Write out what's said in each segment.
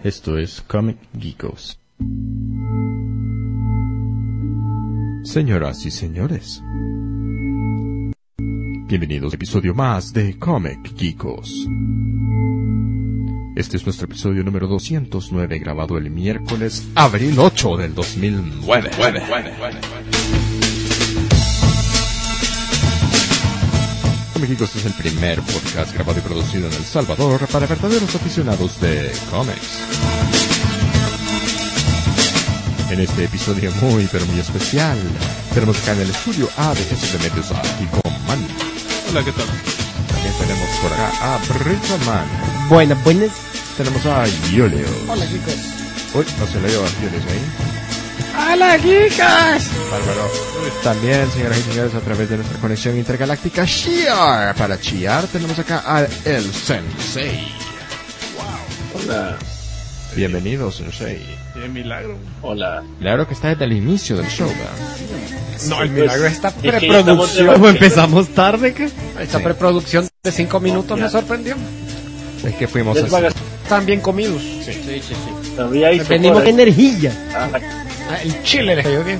Esto es Comic Geekos. Señoras y señores, bienvenidos a un episodio más de Comic Geekos. Este es nuestro episodio número 209, grabado el miércoles abril 8 del 2009. Comic Geekos es el primer podcast grabado y producido en El Salvador para verdaderos aficionados de cómics. En este episodio muy especial, tenemos acá en el estudio ABS de Medios a Kiko Man. Hola, ¿qué tal? También tenemos por acá a Brito Man. Buenas. Tenemos a Yoleo. Hola, chicos. Uy, no se le dio a Yoleo ahí. ¡Hola, chicos! Bárbaro. También, señoras y señores, a través de nuestra conexión intergaláctica Shiar. Para Shiar tenemos acá a El Sensei. Hola. Bienvenido, Sensei. ¡Qué milagro! Hola. Claro que está desde el inicio del show, ¿verdad? No, el milagro está Es que preproducción. estamos ¿Cómo empezamos tarde? ¿Qué? Esta Sí. preproducción de 5 minutos me sorprendió. Es que fuimos Les así. vagas- Están bien comidos. Sí. Todavía hizo Venimos horas. energía. Ah, El chile le cayó bien.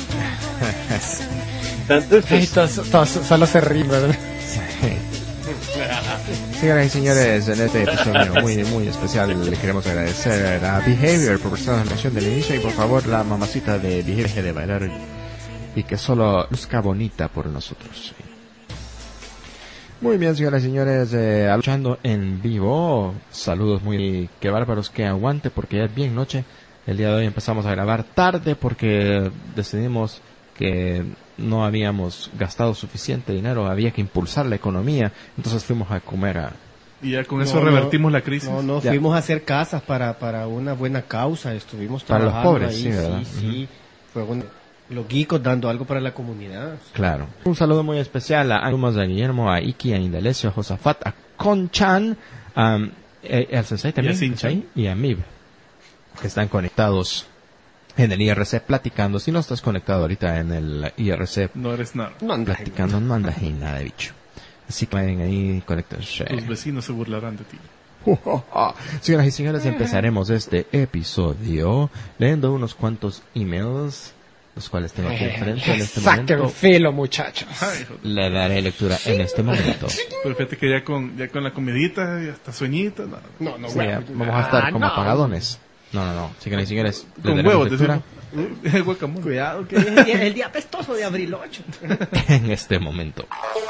entonces, Solo se ríe, ¿verdad? Señoras y señores, en este episodio muy especial le queremos agradecer a Behavior por prestar la atención del inicio y por favor la mamacita de Behavior deje de bailar y que solo luzca bonita por nosotros. Muy bien, señoras y señores, luchando en vivo, saludos muy que bárbaros, que aguante porque ya es bien noche. El día de hoy empezamos a grabar tarde porque decidimos que no habíamos gastado suficiente dinero, había que impulsar la economía, entonces fuimos a comer a... Y ya con eso revertimos la crisis. No, Ya. fuimos a hacer casas para una buena causa. Estuvimos Para los trabajando pobres, ahí, sí, ¿verdad? Sí. Fue los geekos dando algo para la comunidad. Claro. Un saludo muy especial a Dumas, a Guillermo, a Iki, a Indalecio, a Josafat, a Conchan, al Sensei también, Y a Sinchan. ¿sí? Y a Mib, que están conectados en el IRC platicando. Si no estás conectado ahorita en el IRC No eres nada. No andas en- platicando, no andas ahí nada de bicho. Así que vayan ahí, conéctense. Tus vecinos se burlarán de ti. Señoras y señores, empezaremos este episodio leyendo unos cuantos emails, los cuales tengo aquí enfrente en este Saquen momento. filo, muchachos. Ay, hijo. Le daré lectura en este momento. Pero fíjate que ya con la comidita y hasta sueñita, no. No, Sí, vamos a estar como apagadones. No. Señoras y señores, le Con daremos huevos, lectura decimos. Guacamole. Cuidado, que es el día apestoso de abril 8. en este momento.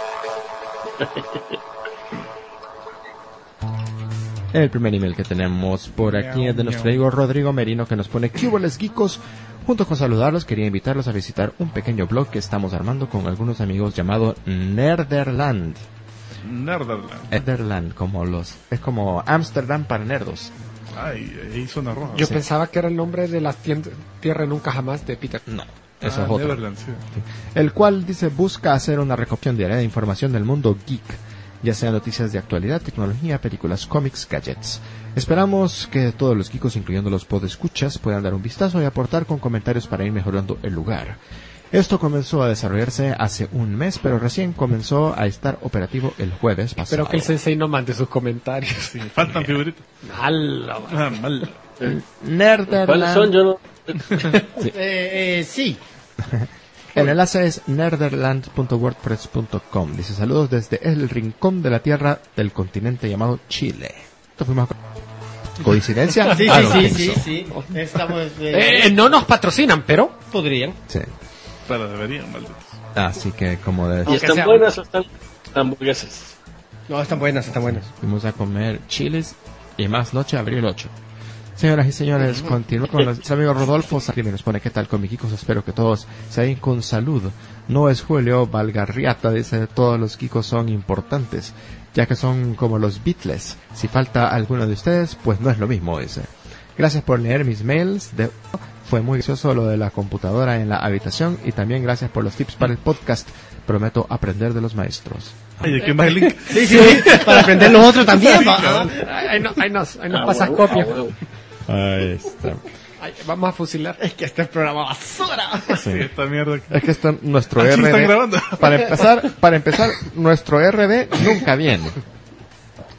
El primer email que tenemos por aquí es de nuestro amigo Rodrigo Merino, que nos pone: "¿Qué hubo, les geekos? Junto con saludarlos, quería invitarlos a visitar un pequeño blog que estamos armando con algunos amigos llamado Nerderland. Nerderland. Nerderland, es como Ámsterdam para nerdos. Ay, ahí suena roja. Yo Sí. pensaba que era el nombre de la Tierra Nunca Jamás de Peter. No, eso es otro. Neverland, sí. El cual dice busca hacer una recopilación diaria de información del mundo geek, ya sea noticias de actualidad, tecnología, películas, cómics, gadgets. Esperamos que todos los geekos, incluyendo los podescuchas, puedan dar un vistazo y aportar con comentarios para ir mejorando el lugar. Esto comenzó a desarrollarse hace un mes, pero recién comenzó a estar operativo el jueves pasado. Espero que el sensei no mande sus comentarios. Sí, faltan figuritas. ¡Hala! Ah, mal. Nerderland. ¿cuáles son? Yo no. Sí. El enlace es nerderland.wordpress.com. Dice: saludos desde el rincón de la tierra del continente llamado Chile. Esto fuimos a... ¿Coincidencia? Sí, I don't think so. sí. Estamos, no nos patrocinan, pero podrían. Sí. Pero deberían, malditos. Así que como de... ¿Y Aunque están sea- buenas o están hamburguesas? No, están buenas. fuimos a comer chiles y más noche abril 8. Señoras y señores, continúo con nuestro amigo Rodolfo Sarri, nos pone: ¿qué tal, comiquicos? Espero que todos se vayan con salud. No es Julio Valgarriata, dice: todos los kikos son importantes, ya que son como los Beatles. Si falta alguno de ustedes, pues no es lo mismo, dice. Gracias por leer mis mails. Fue muy gracioso lo de la computadora en la habitación, y también gracias por los tips para el podcast. Prometo aprender de los maestros. Ay, ¿de qué más el link? Sí, para aprender los otros también. Sí, va. cabrón. Ahí nos Ah, pasas huevo, copia. ah, huevo. Ahí está. Ay, vamos a fusilar. Es que este es programa basura. Sí, esta mierda. Es que esto, nuestro Aquí están RD, grabando. para empezar, nuestro RD nunca viene.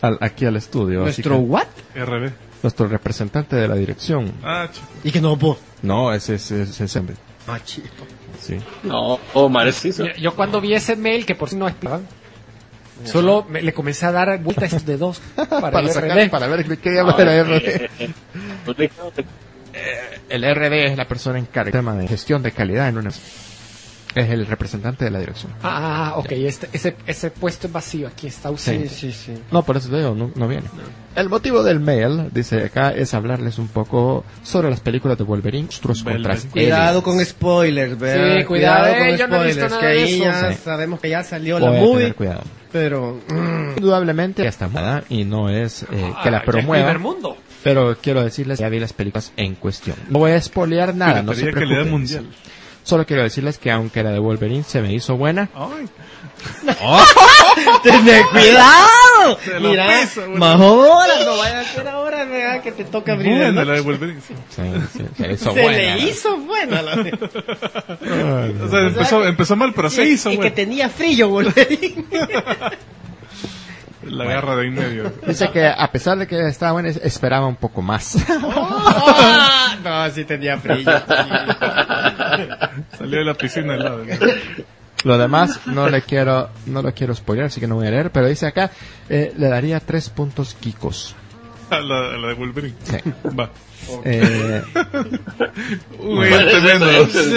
aquí al estudio. así ¿Nuestro que what? RB. nuestro representante de la dirección. Ah, chico. Y que no, po. No, ese es hombre. Ah, chico. Sí. No, Omar es eso. Mira, yo cuando vi ese mail, que por si no explicaban, solo le comencé a dar vueltas de dos para el RD. Para ver qué diablos era RD. No te- El RD es la persona encargada del tema de gestión de calidad en una... Es el representante de la dirección. Ok, ese puesto es vacío, aquí está ausente. Sí. No, por eso te digo, no viene. El motivo del mail, dice acá, es hablarles un poco sobre las películas de Wolverine, monstruos contra Cuidado con spoilers, ¿verdad? Sí, cuidado, con yo no he visto nada que de ahí eso. ya Sí. sabemos que ya salió la Voy a movie, tener cuidado. pero... Indudablemente ya está moda y no es que la Ya el promueva, primer mundo. pero quiero decirles que ya vi las películas en cuestión. No voy a spoilear nada, no se Piratería calidad preocupen. mundial. Solo quiero decirles que aunque la de Wolverine se me hizo buena, Ay, ¡Ten cuidado! Se lo Mira, pesa, güey. más ahora, no vaya a ser ahora, ¿verdad? Que te toca abrir buena el... la de Wolverine. Sí. se le hizo Se buena. le hizo buena la... O sea, empezó mal, pero se hizo, y que güey. tenía frío, Wolverine. La garra de en medio. Dice que a pesar de que estaba buena, esperaba un poco más. No, sí tenía frío. Salió de la piscina al lado. ¿no? Lo demás no lo quiero spoilear, así que no voy a leer, pero dice acá, le daría 3 puntos Kikos. A la de Wolverine. Sí. Va. Muy tremendo.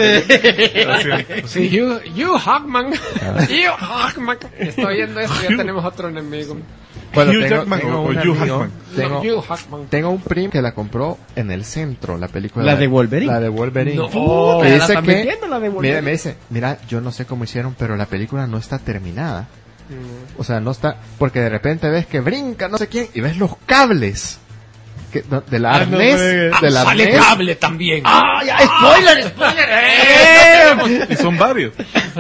Sí, Hugh Hackman. Hugh Hackman. Estoy viendo esto, ya tenemos otro enemigo. Bueno, Hugh Jackman o un Hugh amigo, Jackman. No, Hugh Hackman. tengo un primo que la compró en el centro, la película. ¿La de Wolverine? La de Wolverine. No, Me la dice están que, metiendo, la de Wolverine. mira, me dice, mira, yo no sé cómo hicieron, pero la película no está terminada. O sea, no está, porque de repente ves que brinca no sé quién y ves los cables del arnés, del Sale arnés. cable también. ¡Spoiler! Y son varios.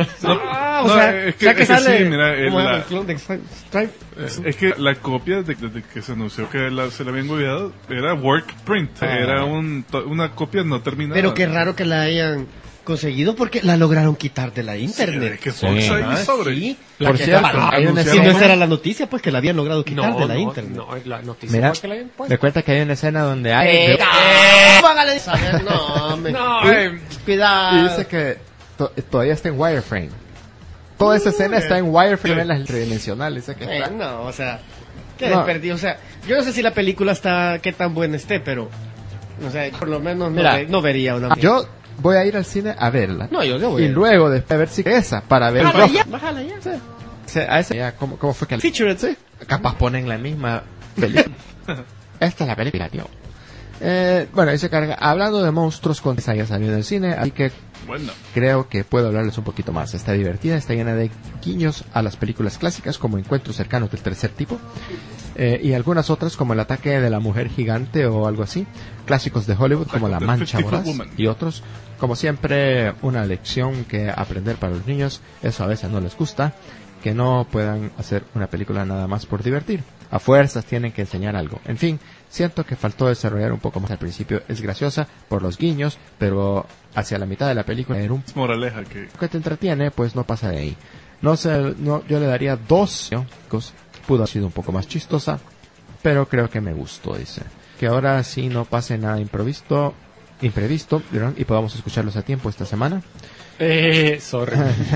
O sea, es ya que es sale... sí, mira, ¿cómo era la- el clon de Stripe? es que la copia desde que se anunció que se la habían olvidado era work print, era una copia no terminada. Pero qué raro que la hayan conseguido porque la lograron quitar de la internet. Es que Fox Sí. ahí sobre. Sí. Por La que cierto, acabaron hay una de anunciar. escena- Si no esa era la noticia, pues que la habían logrado quitar No, de la no, internet. no, es la noticia. Mira, ¿Por qué la habían puesto? me cuenta que hay una escena donde hay... Póngale saber, no, me... No, Cuidado. Y dice que todavía está en wireframe. Toda esa escena está en wireframe en las tridimensionales. Dice que está- No, o sea, qué No. desperdicio. O sea, yo no sé si la película está, qué tan buena esté, pero, o sea, por lo menos no, Mira, no vería una. Yo voy a ir al cine a verla. No, yo voy Y a ir. luego después a ver si esa para ver el Bájala rojo. ya, bájala ya. A esa ya, ¿cómo fue que Featured, sí. capaz ponen la misma película? Esta es la película, tío. Bueno, ahí se carga. Hablando de monstruos con esa ya salió del cine, así que Bueno, creo que puedo hablarles un poquito más. Está divertida, está llena de guiños a las películas clásicas como Encuentros cercanos del tercer tipo y algunas otras como El ataque de la mujer gigante o algo así. Clásicos de Hollywood como La The mancha 50 voraz Woman. y otros. Como siempre, una lección que aprender para los niños. Eso a veces no les gusta. Que no puedan hacer una película nada más por divertir. A fuerzas tienen que enseñar algo. En fin, siento que faltó desarrollar un poco más al principio. Es graciosa por los guiños, pero hacia la mitad de la película era un es moraleja que que te entretiene, pues no pasa de ahí. No sé, yo le daría 2. ¿no? Pudo haber sido un poco más chistosa, pero creo que me gustó, dice. Que ahora sí no pase nada imprevisto, ¿vieron? Y podamos escucharlos a tiempo esta semana. sorry.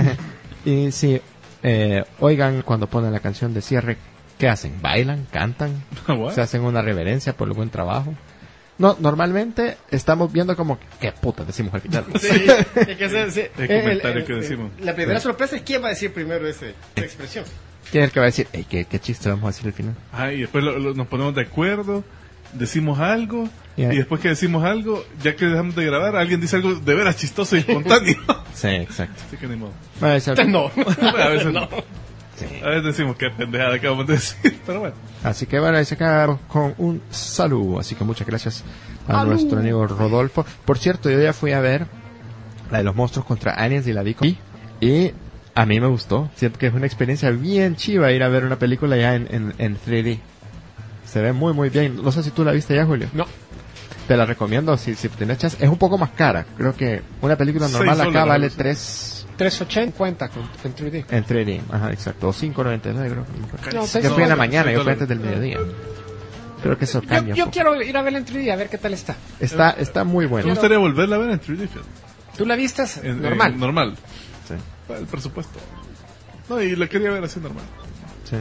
Y sí, oigan cuando ponen la canción de cierre, ¿qué hacen? ¿Bailan? ¿Cantan? What? ¿Se hacen una reverencia por el buen trabajo? No, normalmente estamos viendo como, ¿qué puta decimos al final? Sí, es que El comentario que decimos. La primera sorpresa es quién va a decir primero esa expresión. ¿Quién es el que va a decir, "Ey, qué chiste vamos a decir al final? Ah, y después nos ponemos de acuerdo, decimos algo, Yeah. y después que decimos algo, ya que dejamos de grabar, alguien dice algo de veras chistoso y espontáneo. Sí, exacto. Así que ni modo. Bueno, eso- No. A veces no. A veces decimos qué pendejada acabamos de decir, pero bueno. Así que bueno, ahí se queda con un saludo. Así que muchas gracias a nuestro amigo Rodolfo. Por cierto, yo ya fui a ver la de los monstruos contra aliens y la vi y a mí me gustó. Siento que es una experiencia bien chiva ir a ver una película ya en 3D. Se ve muy muy bien. No sé si tú la viste ya, Julio. No. Te la recomiendo si tienes chance. Es un poco más cara. Creo que una película normal $6 acá vale sí. 3.80 cuenta en 3D. En 3D, ajá, exacto. O 5.99, creo. No, Yo fui en la $6. mañana, yo fui antes del mediodía. Creo que eso cambia. Yo un poco. quiero ir a verla en 3D, a ver qué tal está. Está muy Me bueno. gustaría volverla a ver en 3D. ¿Tú la viste? Normal. Normal. Sí, El presupuesto. No, y la quería ver así normal. sí.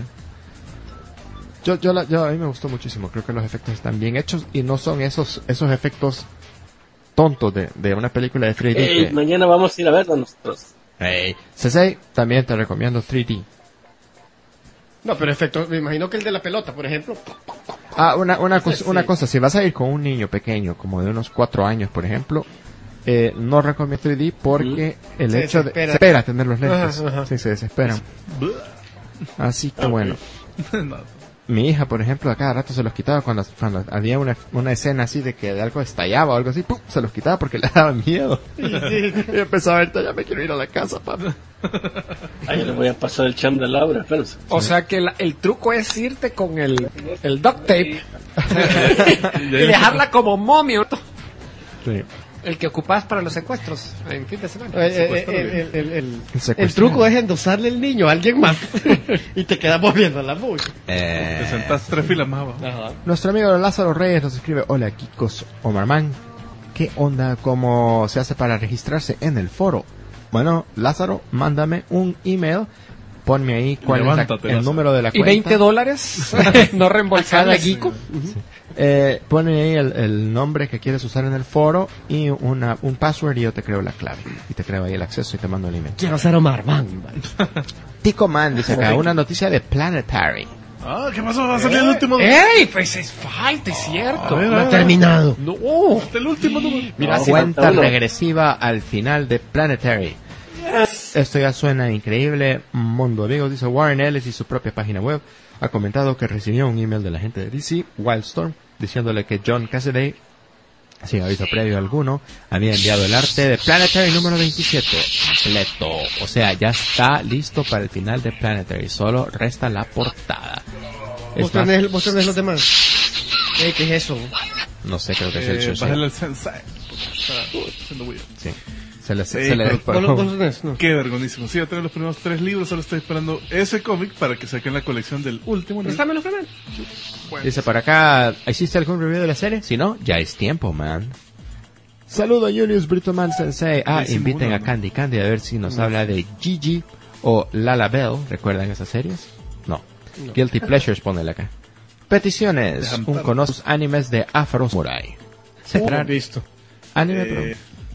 A mí me gustó muchísimo. Creo que los efectos están bien hechos y no son esos efectos tontos de una película de 3D. Ey, mañana vamos a ir a verla nosotros. Hey. Sensei, también te recomiendo 3D. No, pero efecto, me imagino que el de la pelota, por ejemplo. Ah, una cosa, si vas a ir con un niño pequeño, como de unos 4 años, por ejemplo, no recomiendo 3D porque el Se hecho de... desespera. Se espera tener los lentes. Ajá. Sí, se desesperan. Así que bueno. No. Mi hija, por ejemplo, a cada rato se los quitaba cuando había una escena así de que de algo estallaba o algo así, ¡pum! Se los quitaba porque le daba miedo. Y empezaba a ver, ya me quiero ir a la casa, papá. Ahí le voy a pasar el cham de Laura, espérense. O sea que el truco es irte con el duct tape y dejarla como momio. Sí. El que ocupás para los secuestros en fin de semana. El truco es endosarle el niño a alguien más y te quedas moviendo la movie. Te sentás 3 filas más abajo. Ajá. Nuestro amigo Lázaro Reyes nos escribe: hola, Kikos Omarman. ¿Qué onda? ¿Cómo se hace para registrarse en el foro? Bueno, Lázaro, mándame un email. Ponme ahí cuál Levántate, es el Lázaro. número de la ¿Y cuenta. $20 no reembolsada Geeko? Pone ahí el nombre que quieres usar en el foro y un password y yo te creo la clave. Y te creo ahí el acceso y te mando el email. Quiero ser Omar Man. Tico Man dice acá, una noticia de Planetary. Ah, ¿qué pasó? Va a salir el último. ¡Ey! Pues es falta, es cierto. A ver, No ha terminado. No. Hasta el último número. Mira, No, si Cuenta falta uno. regresiva al final de Planetary. Esto ya suena increíble. Mundo Amigos dice: Warren Ellis y su propia página web ha comentado que recibió un email de la gente de DC, Wildstorm, diciéndole que John Cassaday, sin aviso previo alguno, había enviado el arte de Planetary número 27 completo. O sea, ya está listo para el final de Planetary. Solo resta la portada. ¿Vos Es más, tenés los demás? ¿Qué es eso? no sé, creo que es el Shosei. Bájale el sensei. Está haciendo weird. Sí. Se le pero ¿Vos los tenés? No. Qué vergonísimo. Sí, ya tengo los primeros 3 libros. Solo estoy esperando ese cómic para que saquen la colección del último. Préstame los primeros. Dice por acá, ¿existe algún review de la serie? Si no, ya es tiempo, man. Saludo a Julius Britoman Sensei. Ah, Sí, inviten uno, a ¿no? Candy a ver si nos habla de Gigi o Lala Bell. ¿Recuerdan esas series? No. Guilty Pleasures, ponele acá. Peticiones. Un conozco sus animes de Afro Samurai. Visto. Anime, pero...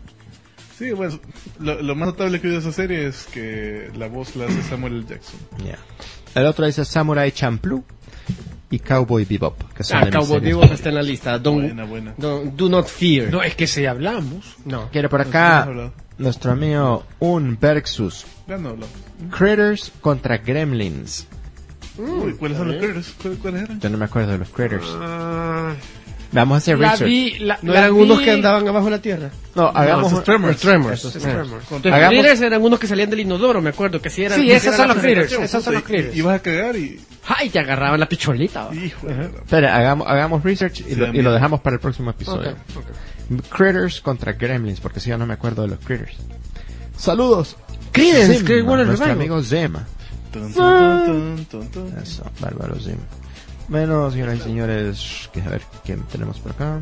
Sí, pues lo más notable que vi de esa serie es que la voz la hace Samuel L. Jackson. Yeah. El otro dice Samurai Champloo y Cowboy Bebop. Que son de mis Cowboy series. Bebop está en la lista. Buena. Do not fear. No, es que si hablamos. No. Quiere por No acá hemos hablado. nuestro amigo Un Bergsus. Ya no hablamos. Critters contra Gremlins. Uy, ¿cuáles son los critters? ¿Cuáles eran? Yo no me acuerdo de los Critters. Vamos a hacer La research. vi, ¿No la eran vi- unos que andaban abajo de la tierra? No, hagamos esos Tremors. Los Tremors. Esos Tremors. Tremors. Los Hagamos- Critters eran unos que salían del inodoro, me acuerdo. Que sí eran. Sí, que esos eran son la los critters. presentación. Esos son los critters. Y vas a cagar y... ¡Ay! Te agarraban la picholita. Hijo de verdad. Espera, hagamos research y, Sí, lo, y amigo. lo dejamos para el próximo episodio. Ok. Critters contra Gremlins, porque si yo no me acuerdo de los Critters. Saludos. Creedence, Zim, Clearwater nuestro Revival. amigo Zema. Tun, tun, tun, tun, tun. Eso, bárbaro Zim. Bueno, señoras y señores, a ver quién tenemos por acá.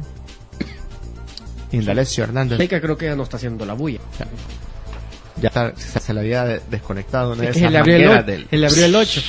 Indalecio Hernández. Sheikha creo que ya no está haciendo la bulla. Ya está, se le había desconectado una de Se esas le abrió mangueras el, se le abrió el 8.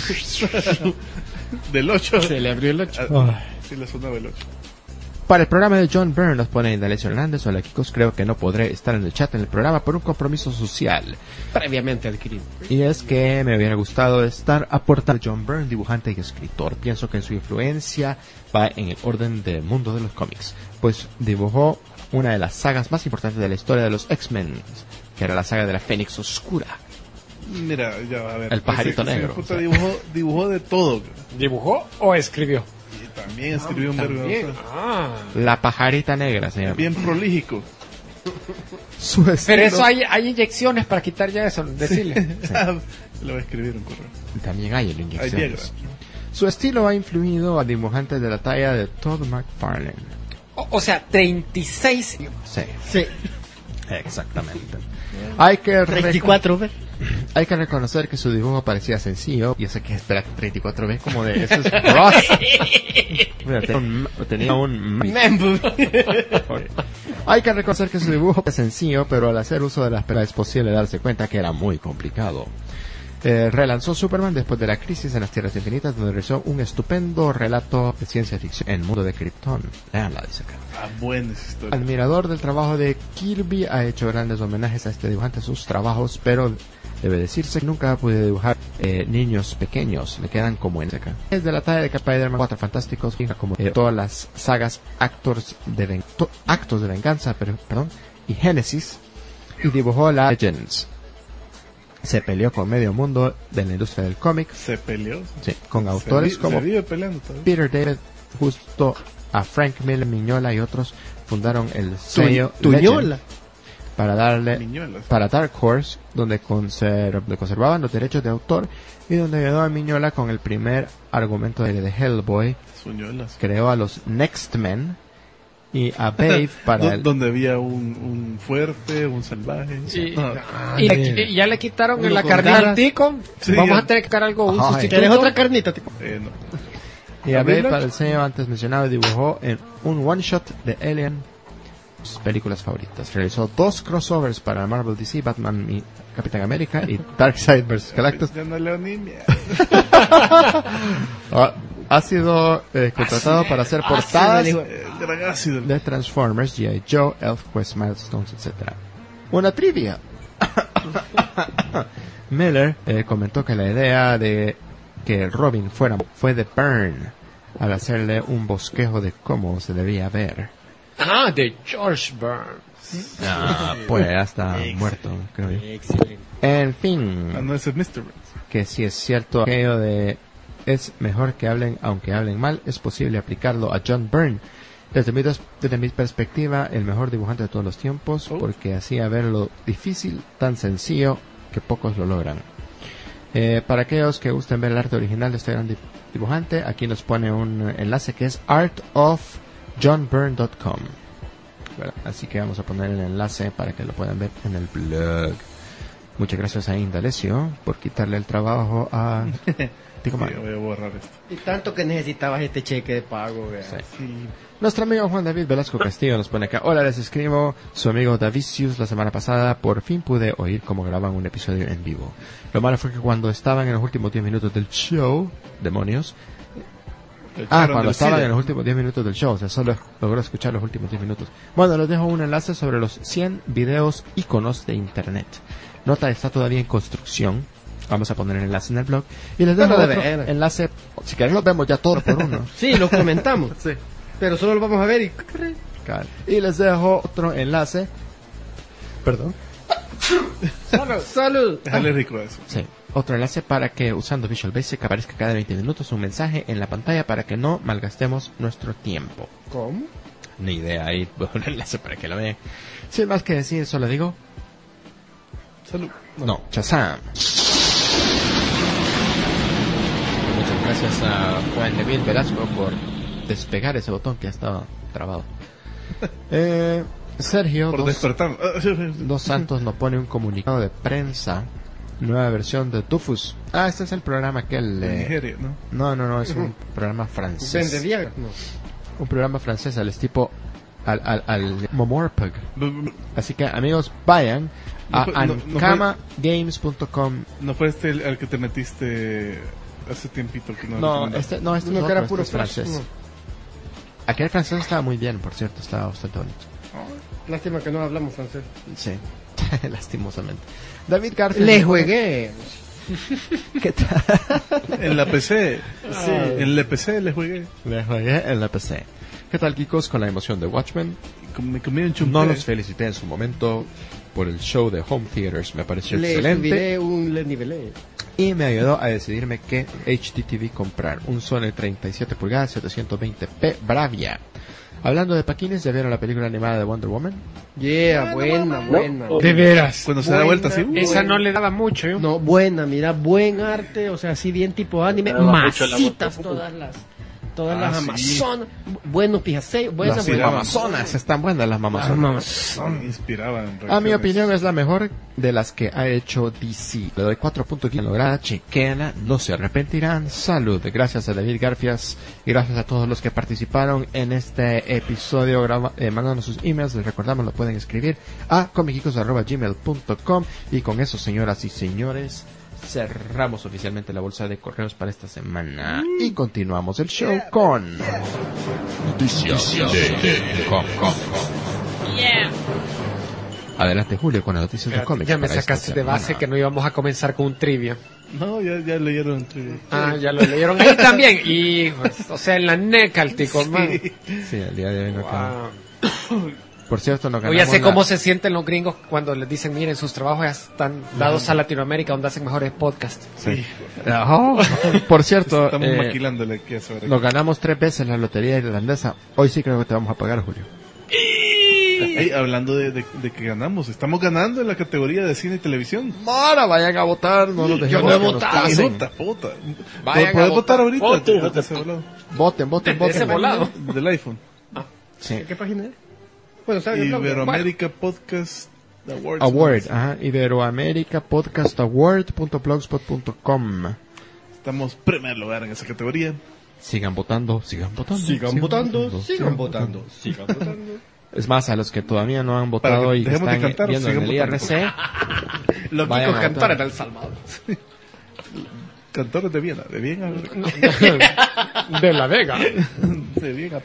Del 8. Se le abrió el 8. Sí, le sonaba el 8. Para el programa de John Byrne nos pone Indalecio Hernández. Hola, Kikos, creo que no podré estar en el chat en el programa por un compromiso social. Previamente adquirido. Y es que me hubiera gustado estar aportando a John Byrne, dibujante y escritor. Pienso que su influencia va en el orden del mundo de los cómics, pues dibujó una de las sagas más importantes de la historia de los X-Men, que era la saga de la Fénix Oscura. Mira, ya a ver. El pajarito ese negro, puta o sea. dibujó de todo. ¿Dibujó o escribió? Y también escribió un vergo. Bien. o sea, Ah. La pajarita negra se llama. bien prolíjico. Su Pero estilo- eso hay inyecciones para quitar ya eso, decirle. Le voy a escribir un correo. También hay en Hay inyecciones. Viagra. Su estilo ha influido a dibujantes de la talla de Todd McFarlane. O sea, 36. Sí. Sí. Exactamente. Hay que 34 veces. Hay que reconocer que su dibujo parecía sencillo. Yo sé que espera 34 veces como de... Eso es Ross. Mira, tenía un... Hay que reconocer que su dibujo es sencillo, pero al hacer uso de la espera es posible darse cuenta que era muy complicado. Relanzó Superman después de la crisis en las Tierras Infinitas, donde realizó un estupendo relato de ciencia ficción en el mundo de Krypton. Leanla, dice acá. Buena esa historia. Admirador del trabajo de Kirby, ha hecho grandes homenajes a este dibujante en sus trabajos, pero debe decirse que nunca pude dibujar niños pequeños, me quedan como en acá. Es de la talla de Spider-Man, Cuatro Fantásticos, como todas las sagas Actos de Venganza, perdón, y Genesis, y dibujó la Legends. Se peleó con medio mundo de la industria del cómic. ¿Se peleó? Sí, con autores como Peter David, justo a Frank Miller, Mignola y otros fundaron el sello Tuñola para Dark Horse, donde conservaban los derechos de autor y donde ayudó a Mignola con el primer argumento de Hellboy. Suñolas. Creó a los Next Men y a Babe para donde había un fuerte, un salvaje. Sí. Ah. Y ya le quitaron Uno la con carnita garras. al tico. Sí, Vamos ya. a tener que buscar algo, un Ay. sustituto. ¿Quieres otra carnita, tipo? No. Y a Babe ¿Abrirla? para el sello antes mencionado dibujó en un one shot de Alien sus películas favoritas. Realizó 2 crossovers para Marvel DC, Batman y Capitán América y Darkseid vs. Galactus. Ya no leo ni mierda. Ha sido contratado para hacer portadas Gran ácido. de Transformers, G.I. Joe, ElfQuest, Milestones, etc. Una trivia. Miller comentó que la idea de que Robin fue de Byrne al hacerle un bosquejo de cómo se debía ver. Ah, de George Burns. Pues ya está muerto, creo yo. Excelente. En fin, No, ese es Mr. que si es cierto aquello de es mejor que hablen aunque hablen mal, es posible aplicarlo a John Byrne. Desde mi perspectiva, el mejor dibujante de todos los tiempos, porque hacía ver lo difícil tan sencillo que pocos lo logran. Para aquellos que gusten ver el arte original de este gran dibujante, aquí nos pone un enlace que es artofjohnbyrne.com. Bueno, así que vamos a poner el enlace para que lo puedan ver en el blog. Muchas gracias a Indalecio por quitarle el trabajo a Tico Man. Voy a borrar esto. Y tanto que necesitabas este cheque de pago, vea. Sí. Sí. Nuestro amigo Juan David Velasco Castillo nos pone acá: hola, les escribo, su amigo Davicius. La semana pasada por fin pude oír cómo graban un episodio en vivo. Lo malo fue que cuando estaban en los últimos 10 minutos del show, demonios. Cuando estaban en los últimos 10 minutos del show, o sea, solo logró escuchar los últimos 10 minutos. Bueno, les dejo un enlace sobre los 100 videos íconos de internet. Nota, está todavía en construcción. Vamos a poner el enlace en el blog. Y les dejo Pero de otro veras. enlace. Si quieren los vemos ya todos por uno. Sí, lo comentamos. Sí. Pero solo lo vamos a ver y... Claro. Y les dejo otro enlace. Perdón. ¡Salud! Déjale rico eso. Sí. Otro enlace para que usando Visual Basic aparezca cada 20 minutos un mensaje en la pantalla para que no malgastemos nuestro tiempo. ¿Cómo? Ni idea, ahí un enlace para que lo vean. Sin más que decir, solo digo... Salud. No, Shazam. Muchas gracias a Juan David Velasco por despegar ese botón que ha estado trabado. Sergio Por despertar. Dos Santos nos pone un comunicado de prensa. Nueva versión de Tufus. Este es el programa que él... De Nigeria, ¿no? No, es un programa ¿Vende francés. Viagra? No. Un programa francés al tipo... al Momorpug. Así que, amigos, vayan a ankama-games.com. No fue este al que te metiste hace tiempito que no. No, recomendaste. este es No, que otro, era este puro es francés. flash, no. Aquel francés estaba muy bien, por cierto, estaba bastante bonito. Lástima que no hablamos francés. Sí, lastimosamente. David Garfield. Le jugué. ¿Qué tal? En la PC. Sí. En la PC le jugué. Le jugué en la PC. ¿Qué tal, Kikos, con la emoción de Watchmen? Me comí un chumpé. No los felicité en su momento por el show de Home Theaters, me pareció Le excelente. subiré le nivelé. Y me ayudó a decidirme qué HDTV comprar. Un Sony 37 pulgadas 720p Bravia. Hablando de paquines, ¿ya vieron la película animada de Wonder Woman? Yeah, buena. De veras. Cuando se da vuelta así. Esa no le daba mucho, ¿eh? No, buena, mira, buen arte, o sea, así bien tipo anime, Me daba mucho la masitas moto. todas las todas las sí. Amazonas, buenos pijasei, buenas, Las miraban. mamazonas, están buenas las mamazonas. Inspiraban. A mi opinión es la mejor de las que ha hecho DC. Le doy 4 puntos bien lograda, chequéala, no se arrepentirán. Salud, gracias a David Garfias y gracias a todos los que participaron en este episodio mandando sus emails. Les recordamos, lo pueden escribir a comicicos@gmail.com. Y con eso, señoras y señores, cerramos oficialmente la bolsa de correos para esta semana y continuamos el show con Noticias de cómics. Adelante, Julio, con las noticias de cómics. Ya me para esta sacaste de base semana. que no íbamos a comenzar con un trivia. No, ya leyeron. Ya lo leyeron ahí también. Y, o sea, en la Necaltico, man. Sí, el día de hoy no acaba. Wow. Por cierto, no Oye, ganamos sé la- cómo se sienten los gringos cuando les dicen, miren, sus trabajos ya están dados a Latinoamérica, donde hacen mejores podcasts. Sí. Por cierto, Estamos maquilándole aquí a saber. nos ganamos 3 veces la lotería irlandesa. Hoy sí creo que te vamos a pagar, Julio. Ey, hablando de que ganamos, estamos ganando en la categoría de cine y televisión. Ahora vayan a votar, no nos dejemos no he que nos votado. pasen. Puta. Vayan a ¿Puedes votar. votar ahorita? Vote, De vote. ese volado. Voten, De ese volado. Del iPhone. Sí. ¿Qué página es? Bueno, está en el blog. Iberoamérica Podcast Awards. Award, ajá, Iberoamérica Podcast Award.blogspot.com. Estamos primer lugar en esa categoría. Sigan votando, sigan votando. Sigan votando, sigan votando, sigan votando. Es más, a los que todavía no han Para votado que y que dejemos de están cantar, viendo en sigan el votando. IRC, Los Vayan chicos a cantar votar. en El Salvador. Cantores de Viena, de Viena, De La Vega. de Viena.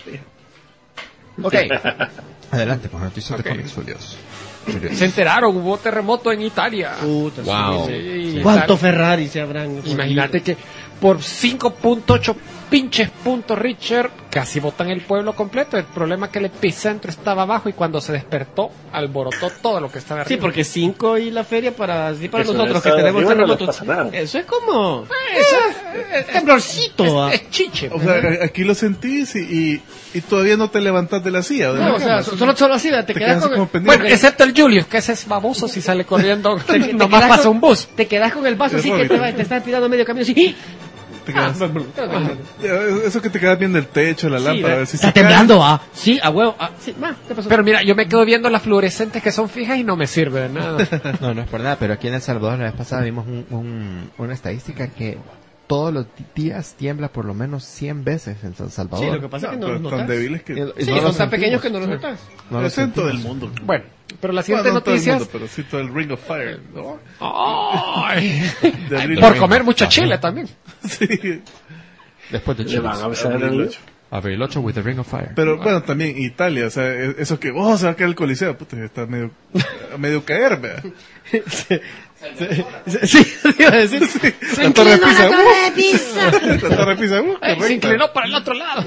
Ok. Adelante con noticias de cómics, Julio. Se enteraron, hubo terremoto en Italia. Puta, Wow. Sí, ¿Cuántos Italia. Ferrari se habrán? Imagínate que por 5.8 pinches puntos Richard casi botan el pueblo completo. El problema es que el epicentro estaba abajo y cuando se despertó alborotó todo lo que estaba arriba. Sí, porque 5 y la feria para Eso nosotros que está tenemos arriba, no les terremotos. pasa nada. Eso es como temblorcito. es chiche. O sea, aquí lo sentís y todavía no te levantás de la silla. de la No, o sea, cama. solo así, te Te quedas quedas con como el, pendiente. Bueno, excepto el Julius, que ese es baboso si sale corriendo. Nomás quedas pasa con- un bus. te quedas con el vaso Es así que Robin. te estás tirando medio camino así. Te quedas- Eso que te quedas viendo el techo, la lámpara, a ver si está se cae. temblando, ah. Sí, a huevo. Ah, sí, ¿qué pasó? Pero mira, yo me quedo viendo las fluorescentes que son fijas y no me sirve de nada. No, no es por nada, pero aquí en El Salvador la vez pasada vimos una estadística que todos los días tiembla por lo menos 100 veces en San Salvador. sí, lo que pasa es que no Pero los tan notas. débiles que... Y Sí, no son lo tan sentimos. pequeños que no los notas. No lo es en todo el sentimos. mundo. Bueno, pero las siguientes Bueno, no todo el noticias... mundo, pero sí todo el Ring of Fire. ¿no? ¡Ay! De abril Por al- comer mucho chile también. Sí. Después de Le van a Chivas. avisar Abril el 8. Abril 8 with the Ring of Fire. Pero bueno, también Italia, o sea, eso que, se va a caer el Coliseo, puta, está medio caer, vea. Sí, iba a decir. La Torre Pisa, la Torre Pisa, Se correcto. inclinó para el otro lado.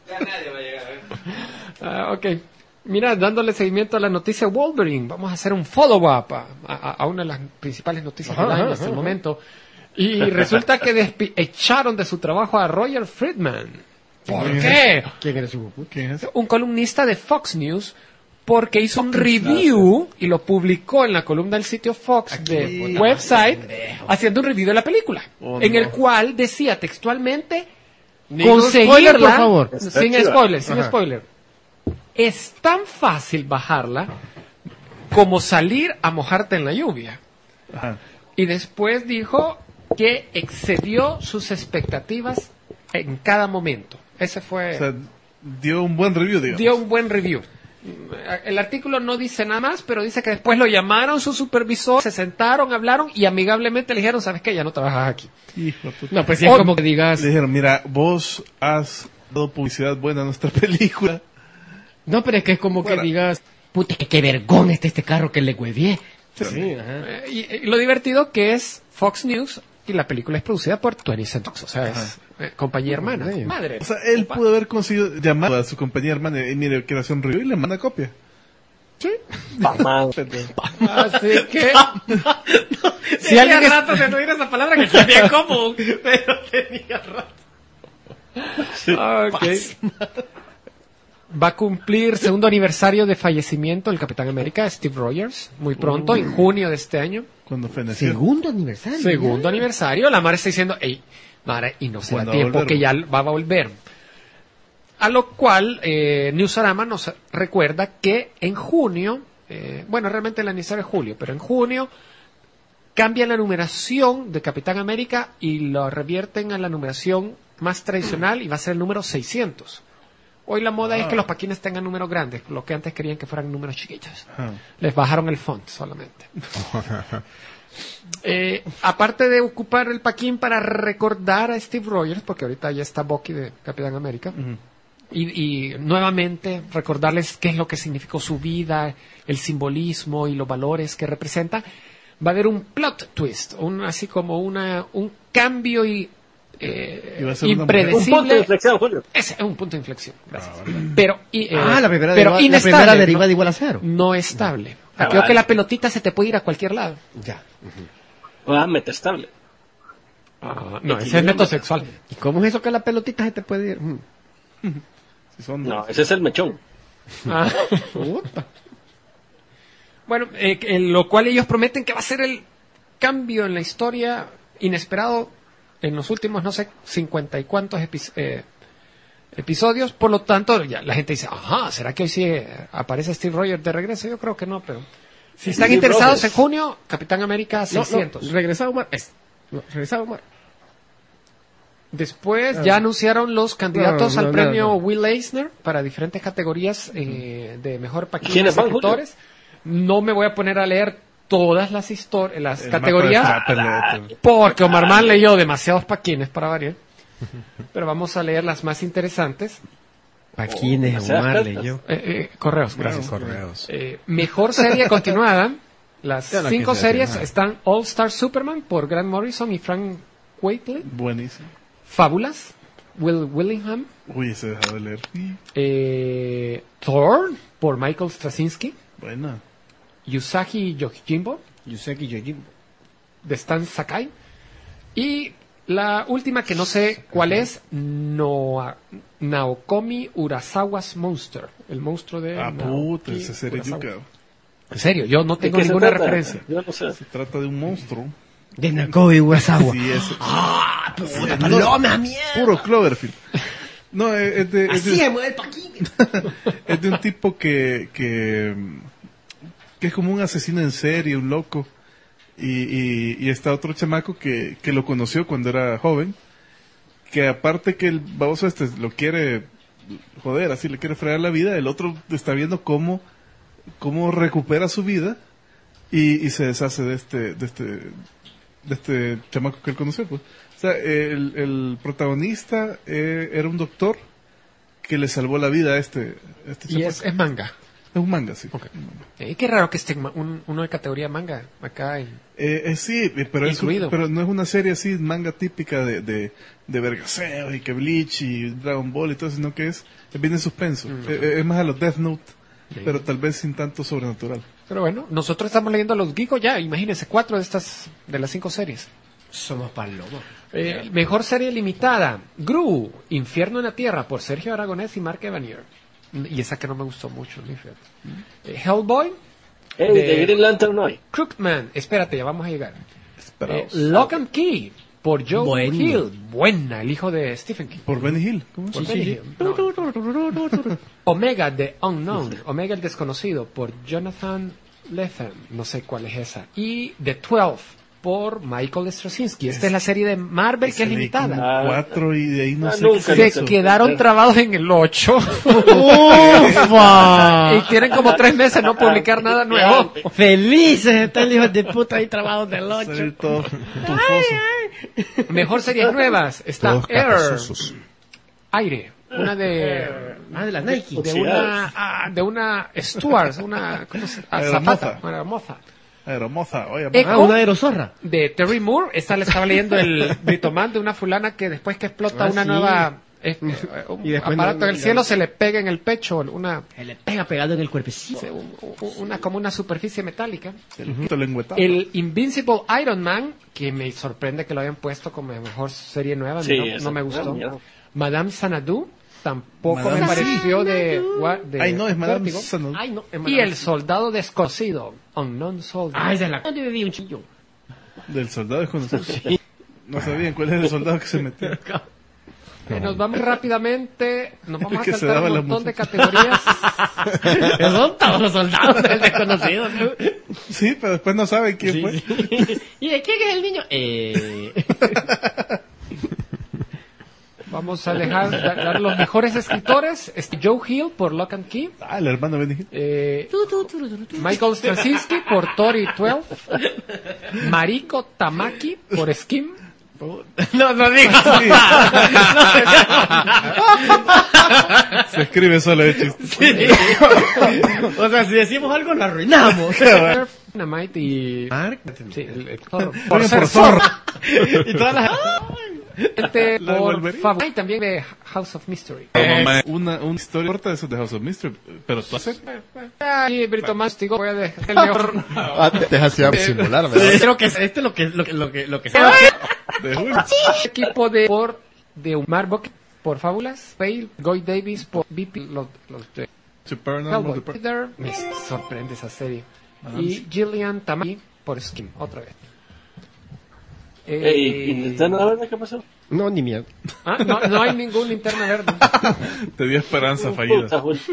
Ok. Mira, dándole seguimiento a la noticia Wolverine, vamos a hacer un follow-up a una de las principales noticias del año hasta el momento. Y resulta que echaron de su trabajo a Roger Friedman. ¿Por qué? ¿Quién eres su ¿Quién es? Un columnista de Fox News, porque hizo un review y lo publicó en la columna del sitio Fox de website, haciendo un review de la película, en el cual decía textualmente, conseguirla, spoiler, por favor. sin spoiler, sin spoiler. Es tan fácil bajarla como salir a mojarte en la lluvia. Ajá. Y después dijo que excedió sus expectativas en cada momento. Ese fue... O sea, dio un buen review, digamos. dio un buen review. El artículo no dice nada más, pero dice que después lo llamaron su supervisor, se sentaron, hablaron y amigablemente le dijeron, ¿sabes qué? Ya no trabajas aquí. Hijo de puta. No, pues sí es como que digas. Le dijeron, mira, vos has dado publicidad buena a nuestra película. No, pero es que es como Fuera. que digas. Puta, que qué vergón este carro que le huevié. Sí, ajá. Y lo divertido que es Fox News y la película es producida por 20th Century Fox, o sea, es compañía hermana. Madre. O sea, él pudo haber conseguido llamar a su compañía hermana y mire, quiero hacer un review y le manda copia. Batman. Así que... si alguien rato de no oír esa palabra que es bien común, pero tenía rato. Ok. Va a cumplir segundo aniversario de fallecimiento del Capitán América, Steve Rogers, muy pronto, en junio de este año. Cuando feneció. Segundo aniversario. Segundo aniversario, la Mara está diciendo, ey, Mara, y no se da ¿Cuándo va a tiempo volver? que ya va a volver. A lo cual Newsarama nos recuerda que en junio, bueno, realmente el aniversario es julio, pero en junio cambian la numeración de Capitán América y lo revierten a la numeración más tradicional y va a ser el número 600. Hoy la moda es que los paquines tengan números grandes, lo que antes querían que fueran números chiquitos. Les bajaron el font solamente. Aparte de ocupar el paquín para recordar a Steve Rogers, porque ahorita ya está Bucky de Capitán América, y nuevamente recordarles qué es lo que significó su vida, el simbolismo y los valores que representa, va a haber un plot twist, así como un cambio va a ser impredecible. Un punto de inflexión, Julio. Ese es un punto de inflexión, gracias. Pero, la primera pero la primera deriva de igual a cero. no estable. Creo que la pelotita se te puede ir a cualquier lado. Ya. Metastable. No, ese es metosexual. ¿Y cómo es eso que la pelotita se te puede ir? Si son No, ese es el mechón. Puta. Bueno, lo cual ellos prometen que va a ser el cambio en la historia inesperado en los últimos, no sé, 50 y cuantos episodios. Por lo tanto, ya la gente dice, ajá, ¿será que hoy sí aparece Steve Rogers de regreso? Yo creo que no, pero si están Steve interesados Rogers. en junio, Capitán América 600. Regresado Omar. Regresado Omar. Después ya anunciaron los candidatos No, al no, premio no. Will Eisner para diferentes categorías de mejor paquín ¿Quiénes van, escritores. No me voy a poner a leer todas las las categorías, porque Omar Mann leyó demasiados paquines para variar. Pero vamos a leer las más interesantes. Paquines, Omar leyó. Correos, gracias. Correos. Mejor serie continuada. Las Ya no 5 quise series decir nada. están All Star Superman por Grant Morrison y Frank Waitley. buenísimo. Fábulas, Will Willingham. Uy, ese dejado de leer. Thor por Michael Straczynski. Buena. Usagi Yojimbo Yuseki Yojimbo. de Stan Sakai. Y la última que no sé cuál es, Naokomi Urasawa's Monster. El monstruo de Puta, Naoki esa serie Urasawa. yuca. En serio, yo no ¿De tengo qué se ninguna trata? referencia. Yo no sé. Se trata de un monstruo. De Nakobe Urasawa. Sí, es Puta paloma, mierda. puro Cloverfield. No, es de Así se mueve el paquín. es de un tipo que es como un asesino en serie, un loco. Y está otro chamaco que lo conoció cuando era joven. Que aparte que el baboso lo quiere joder, así le quiere fregar la vida, el otro está viendo cómo recupera su vida y se deshace de este chamaco que él conoció, pues. O sea, el protagonista era un doctor que le salvó la vida a este Y chamaco. es manga. Es un manga, sí. Qué raro que esté uno de categoría manga acá. Sí, pero Incluido. pero no es una serie así, manga típica de vergaseo y que Bleach y Dragon Ball y todo eso, sino que es bien de suspenso. Es más a los Death Note, pero tal vez sin tanto sobrenatural. Pero bueno, nosotros estamos leyendo los Geeko ya, imagínense, 4 de las 5 series. Somos palomas. Mejor serie limitada, Gru, Infierno en la Tierra, por Sergio Aragonés y Mark Evanier. Y esa que no me gustó mucho, ni fíjate. Hellboy, Hey, de Green Lantern no hay. Crookman, espérate, ya vamos a llegar. Lock and Key, por Joe Bueno. Hill, buena, el hijo de Stephen King. Por Benny Hill. ¿Cómo? Por Benny Hill. No. Omega, The Unknown, Omega el Desconocido, por Jonathan Lethem, no sé cuál es esa. Y The 12, por Michael Straczynski. Esta es la serie de Marvel que es limitada. 4 y de ahí no sé nunca qué es Se eso. quedaron trabados en el 8 ¡Ufa! y tienen como 3 meses no publicar nada nuevo. Felices están hijos de puta ahí trabados del Salir 8. todo tufoso. Mejor series nuevas. Está Todos Air, capazosos. Aire, una de De la Nike. de una Stewart, una ¿cómo se Aeromoza. Zapata, una aeromoza. Hermosa, oye, Echo, Una aerozorra. de Terry Moore. Esta le estaba leyendo el britomán de una fulana que después que explota una sí. nueva un Y después aparato no- del cielo se le pega en el pecho una Se le pega pegado en el cuerpecito. como una superficie metálica. te lo engüetaba. El Invincible Iron Man, que me sorprende que lo hayan puesto como mejor serie nueva, a mí Sí, no eso. me gustó. Mierda. Madame Xanadu tampoco Madame me pareció de Ay, no, es Madame Vértigo. Xanadu. Ay, no. Y El Soldado Desconocido, Unknown Soldier. Ay, de la. ¿Dónde viví un chillo? Del soldado desconocido. No sabían cuál era el soldado que se metía. Nos vamos rápidamente, nos vamos a Que se saltar daba un la montón de música. categorías. Son todos los soldados del desconocido. ¿No? Sí, pero después no saben quién fue. ¿Y de quién es el niño? Vamos a dar los mejores escritores. Joe Hill por Lock and Key. Ah, el hermano Benny Hill. Michael Straczynski por Tori 12. Mariko Tamaki por Skim. No digas. Se escribe solo de chiste. O sea, si decimos algo, lo arruinamos. Dynamite y... Sí, el zorro. Por ser zorro. Y todas las... La por Wolverine. favor. Y también de House of Mystery. Una historia corta de esos de House of Mystery, pero tú haces. Y Brito Mástico voy a dejar el mejor. Deja así simular, ¿verdad? Creo que esto es lo que De Hulk. Equipo de Umar Bok por Fábulas. Bale, Goy Davis por BP. Los de Supernatural. Hellboy. Me sorprende esa serie. Y Gillian Tamaki por Skim, otra vez. ¿Y Linterna Verde qué pasó? No, ni miedo. No hay ningún linterna verde. Te dio esperanza fallida. Puta, güey.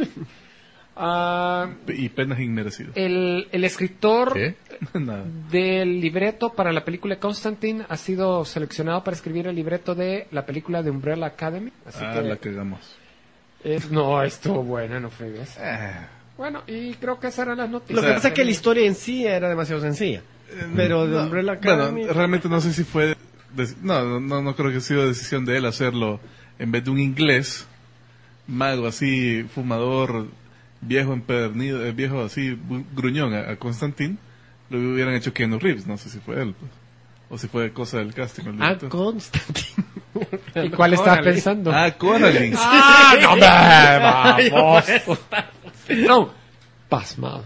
Y penas inmerecidas. El escritor ¿Qué? Nada. del libreto para la película Constantine ha sido seleccionado para escribir el libreto de la película de Umbrella Academy. Así que La cagamos. no, estuvo buena, no fregues. Bueno, y creo que esas eran las noticias. Lo que pasa es que la historia en sí era demasiado sencilla. Pero de Umbrella Academy... Bueno, realmente no sé si fue... No creo que ha sido decisión de él hacerlo en vez de un inglés mago así, fumador, viejo empedernido, viejo así, gruñón a Constantine, lo hubieran hecho Keanu Reeves, no sé si fue él, pues. O si fue cosa del casting. el director. Constantine. ¿Y cuál estabas pensando? Coraline. No me vamos. No, pasmado.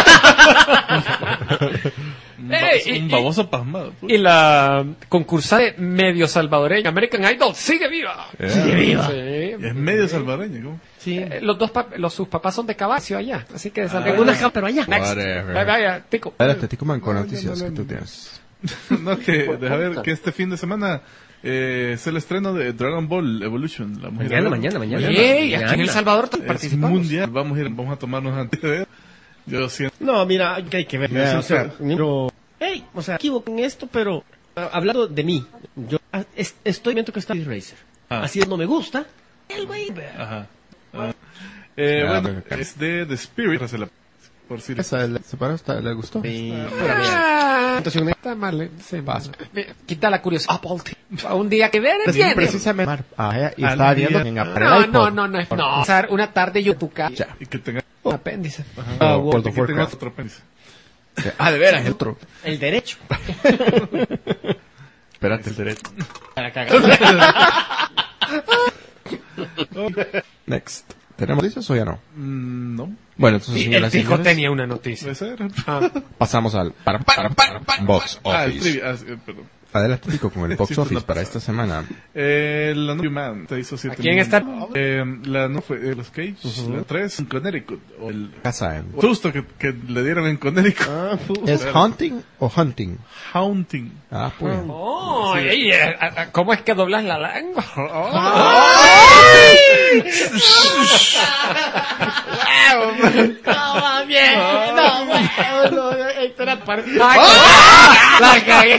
Un baboso pasmado. Pues. Y la concursante medio salvadoreña American Idol sigue viva. Sigue viva. Sí. Es medio salvadoreño, ¿cómo? Sí. Sus papás son de Cabacio allá, así que En una cama, pero allá. Whatever. Vaya, Tico. Adelante, Ticoman, con noticias que tú tienes. No, deja ver que este fin de semana es el estreno de Dragon Ball Evolution. La mujer Mañana. Ey, aquí en El Salvador Es participamos. mundial. Vamos a tomarnos antes de ver. Yo siento. No, mira, hay que ver. Mira, O sea, equivoco en esto, pero hablando de mí, yo estoy viendo que está Speed Racer. Así no me gusta. El güey. Ajá. Bueno, es de The Spirit. Por si ¿Esa le gustó? Está mal, sí. Quita la curiosidad. Un día que ver el bien. Precisamente. Y estaba viendo en Apple iPod. No. Pasar una tarde yo tu casa. y que tenga, Un apéndice. World y of que tenga Warcraft. otro apéndice. De veras, el otro. El derecho. Espérate, el derecho. Next. ¿Tenemos noticias o ya no? No. Bueno, entonces, Y el señoras y Tico señores, tenía una noticia. Puede ser. pasamos al box El office. trivia. Perdón. Adelante, Tico, con el box Sí, pues, office no para pasa. esta semana. La No Man te hizo 7 ¿A quién está? La no fue los Cage, la 3 en Connecticut. O el Casa en... susto que le dieron en Connecticut. ¿Es Hunting o Hunting? Haunting. Pues. Oh, ¿cómo es que doblas la lengua? No, bien. No, esto era parte. La cagué.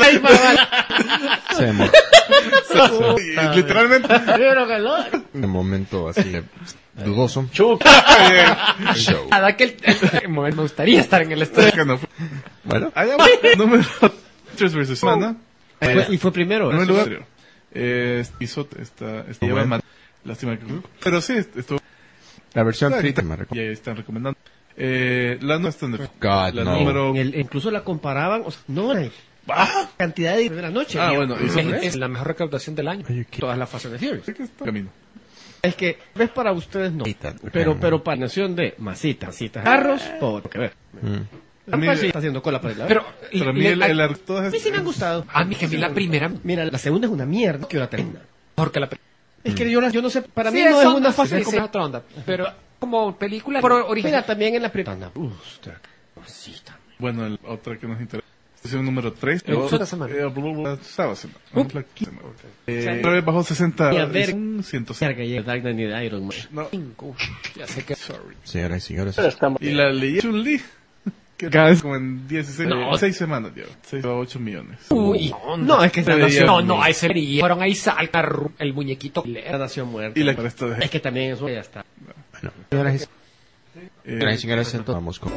Se mo- Literalmente. Pero que no. un momento así de dudoso. Chuca. Show. Nada que me gustaría estar en el estudio. Que no fue. Bueno, Allá va. Número 3 versus semana. Y fue primero. Primer lugar. Hizo esta lleva mal. Lástima que. Pero sí, esto. la versión Ya 3 me recuerdo. están recomendando. La no está en el. God, La no. número. Incluso la comparaban. O sea, no hay cantidad de la noche. Bueno, Es la mejor recaudación del año. Todas las fases de Furious. sé que está camino. Es que, ves, para ustedes no. Pero para nación de masitas, carros, por que ver. A mí, Sí, está haciendo cola para el lado. Pero para mí todas A mí sí me han gustado. a mí que vi la primera Mira, la segunda es una mierda que la termina. porque la Es que yo no sé, para mí Sí, no es son- una fase sí, como... es otra onda, pero como película pero Mira, original. también en la primera... cosita. bueno, otra que nos interesa. Edición número 3. Esta semana. Sábado semana. Otra vez bajó 60. Y a ver, 100. cerca y el Dark Knight de Iron Man. No, Ya sé que... sorry. Señoras y señores. Pero está Y la leí Chun-Li. Que cada vez como en 16, 6 semanas ya. 6 a 8 millones. Uy, No, es que esta nación... no, ese sería. Fueron ahí saltar el muñequito. La nación muerta. Y la para esto de... Es que también eso ya está. Señoras y señores, entonces vamos con...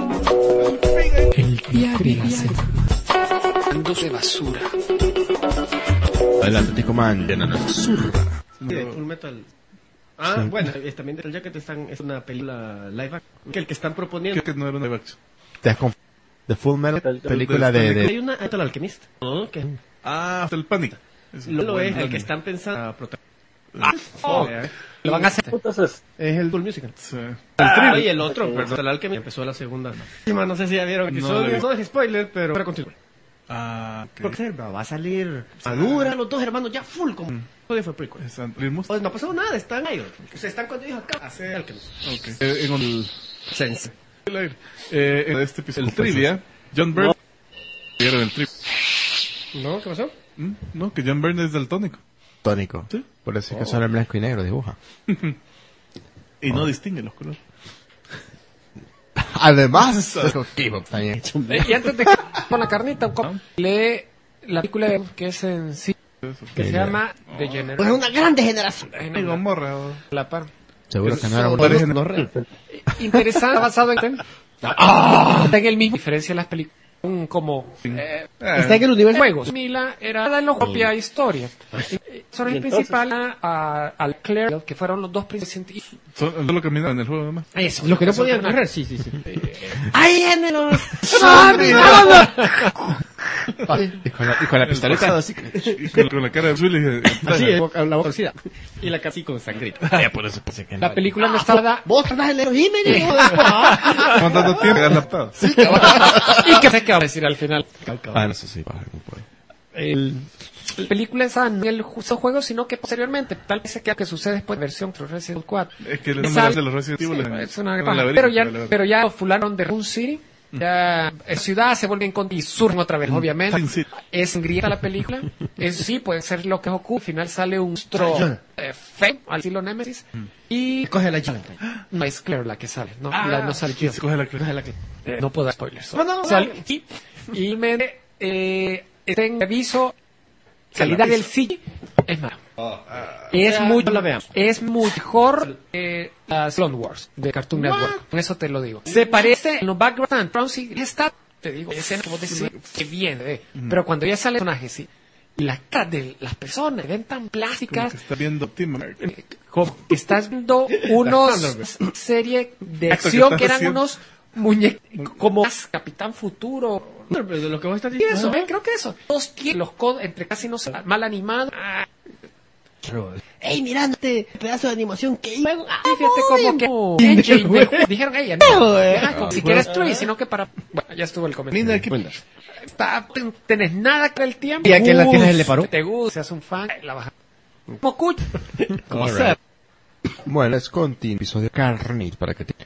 El día de la semana. De basura. Adelante, Tico Man. Llena la zurra. Full Metal. Bueno, también Metal Jacket es una película live action. Que el que están proponiendo... Creo que no era una live action. The Full Metal, película de- de... Hay una Metal Alchemist. ¿No? Que Hasta el Panic. lo es el que están pensando a protagonizar. Lo van a hacer. Entonces, Es el Full Musical. Sí. Y el otro, perdón, el Alchemist empezó la segunda. No sé si ya vieron el No, episodio. no. No es spoiler, pero para continuar. Ok. Porque va a salir madura, los dos hermanos ya full como episodio fue prequel. Pues no pasó nada, están ellos. Se están cuando ellos acá hacer Alchemist. Ok. En el... Sense. en este episodio, el trivia, John Byrne... ¿Vieron el trivia? ¿No? ¿Qué pasó? No, que John Byrne es daltónico. Tónico. Sí. Por eso es que solo en blanco y negro dibuja. Y no distingue los colores. Además, también. Y antes de que con la carnita, lee la película que es en sí, que se llama The Generation. Pues una gran degeneración. Y Gomorra. La par. Seguro que no era un... Interesante, basado en... Está en el mismo diferencia las películas. Como Está en el universo. juegos. Mila era la propia historia. Son el principal al Claire, que fueron los dos principales científicos. Solo caminan en el juego nomás. Eso, lo que no podían correr, sí. ¡Ahí en los Y con la pistoleta así. Y con la cara de Zully. Así, la boca torcida. Y la casi con sangrita. Por eso pensé que La película no estaba... Vos tratás el Jiménez. ¿Cuánto tiempo adaptado? ¿Y qué sé qué va a decir al final? no sé si baja, no puedo. La película esa no es el justo juego, sino que posteriormente, tal vez que sucede después de versión de Resident Evil 4. Es que les nombres de los Resident Evil. Es una pero ya fularon de Rune City. Ya en ciudad se vuelven con y surgen otra vez, obviamente. Es sangrienta la película. Sí, puede ser lo que ocurre. Al final sale un monstruo feo, al estilo Nemesis. Y Coge la llave. no es Claire la que sale. No sale Jill. Coge la No puedo dar spoilers. No. Sale, y me tengo aviso. Calidad del CGI es mala. Es mucho, la veamos. es mejor las Clone Wars de Cartoon Network. Con eso te lo digo. Se parece en los background, Francis está, te digo, escena como decir que viene, pero cuando ya sale el personaje, sí, y las caras de las personas se ven tan plásticas, Que está viendo Team como que estás viendo unos serie de acción que eran unos muñecos como Capitán Futuro. Pero de lo que vos estás Y diciendo. eso, creo que eso. Todos quieren los codos entre casi no se mal animados. Ey, mirá este pedazo de animación que hizo. Fíjate como que dijeron ella, no, si quieres tú, sino que para... Bueno, ya estuvo el comentario. Tenés nada que ver el tiempo. ¿Y a quién la tienes le paró? Te gusta, seas un fan, la baja. Como cucho. ¿Cómo sea? Bueno, es continuo episodio Carnit para que te...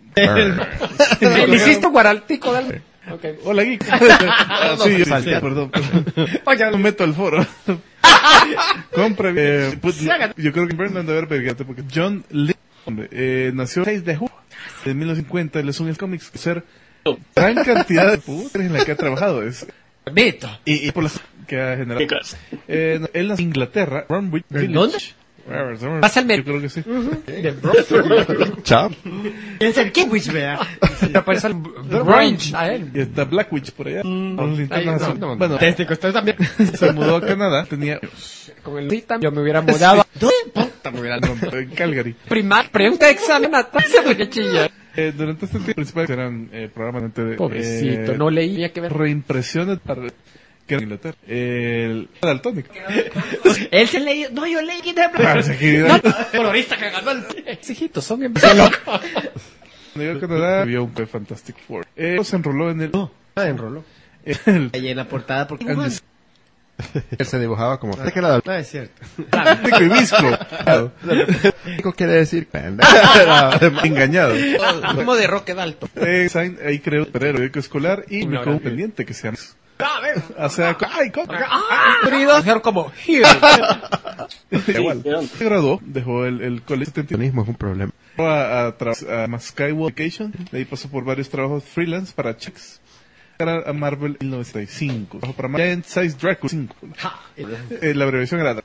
Le hiciste guaraltico del... Okay. Hola, Geek. Sí, perdón. Oye, No meto al foro. Compre. Yo creo que Brendan debe haber pegado porque John Lee nació el 6 de julio de 1950. Él es un cómics ser gran cantidad de putas en la que ha trabajado. Beto. Y por las que ha generado. Él nació en Inglaterra, Bromwich Village. ¿Dónde? Pasa el Yo creo que sí. Chao. Es el Kiwich, vea. Aparece el Range a él. Y está Blackwitch por allá. Con linternas azules. Bueno, Desde que usted también. se mudó a Canadá. Tenía Con el Tita, yo me hubiera mudado. en Calgary. Pregunta de examen a tasa porque chilla. Durante este tiempo principal eran programas de Pobrecito, no leí, tenía que ver. reimpresiones para que era Inglaterra. El daltónico. Él se leyó. No, yo leí. Colorista que ganó el... Exijitos, son en... Cuando llegó a Canadá, vio un Fantastic Four. Se enroló en el... enroló. Ahí en la portada porque... Él se dibujaba como... ¿Qué era No, es cierto. Daltónico y visco. daltónico? Quiere decir... Engañado. Como de Roque Dalton. Ahí creó un periódico escolar y No, publicó un no. pendiente que se llama... O sea, ¡ay, Dijeron como, here. igual. Se graduó, dejó el colegio. El es un problema. A Skyward Vacation, de ahí pasó por varios trabajos freelance para Checks. A Marvel en 1995. Trabajó para Giant Size Dracula 5. La abreviación era